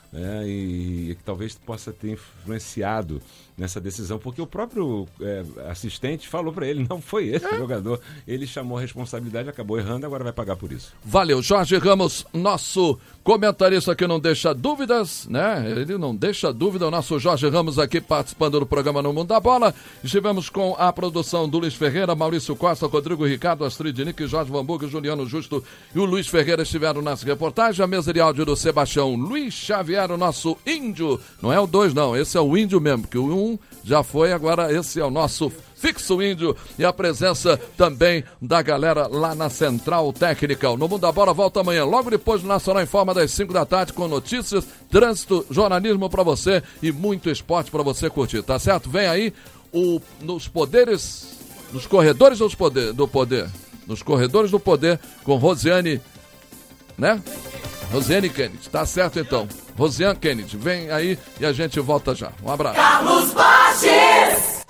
né, e, e que talvez possa ter influenciado nessa decisão, porque o próprio é, assistente falou para ele, não foi esse é. jogador, ele chamou a responsabilidade, acabou errando, agora vai pagar por isso. Valeu, Jorge Ramos, nosso comentarista que não deixa dúvidas, né? Ele não deixa dúvida, o nosso Jorge Ramos aqui participando do programa No Mundo da Bola. Estivemos com a produção do Luiz Ferreira, Maurício Costa, Rodrigo Ricardo, Astrid Nick, Jorge Vamburgo, Juliano Justo e o Luiz Ferreira estiveram nas reportagens. A mesa de áudio do Sebastião Luiz Xavier, o nosso índio. Não é o dois, não, esse é o índio mesmo, porque o um já foi, agora esse é o nosso fixo índio, e a presença também da galera lá na Central Técnica. No Mundo da Bola volta amanhã, logo depois do Nacional em Forma, das cinco da tarde, com notícias, trânsito, jornalismo pra você e muito esporte pra você curtir, tá certo? Vem aí o, nos poderes, nos corredores dos poder, do poder, nos corredores do poder, com Rosiane, né? Rosiane Kennedy, tá certo então. Rosiane Kennedy, vem aí e a gente volta já. Um abraço. Carlos Borges!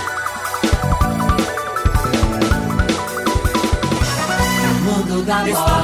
Mundo da bola.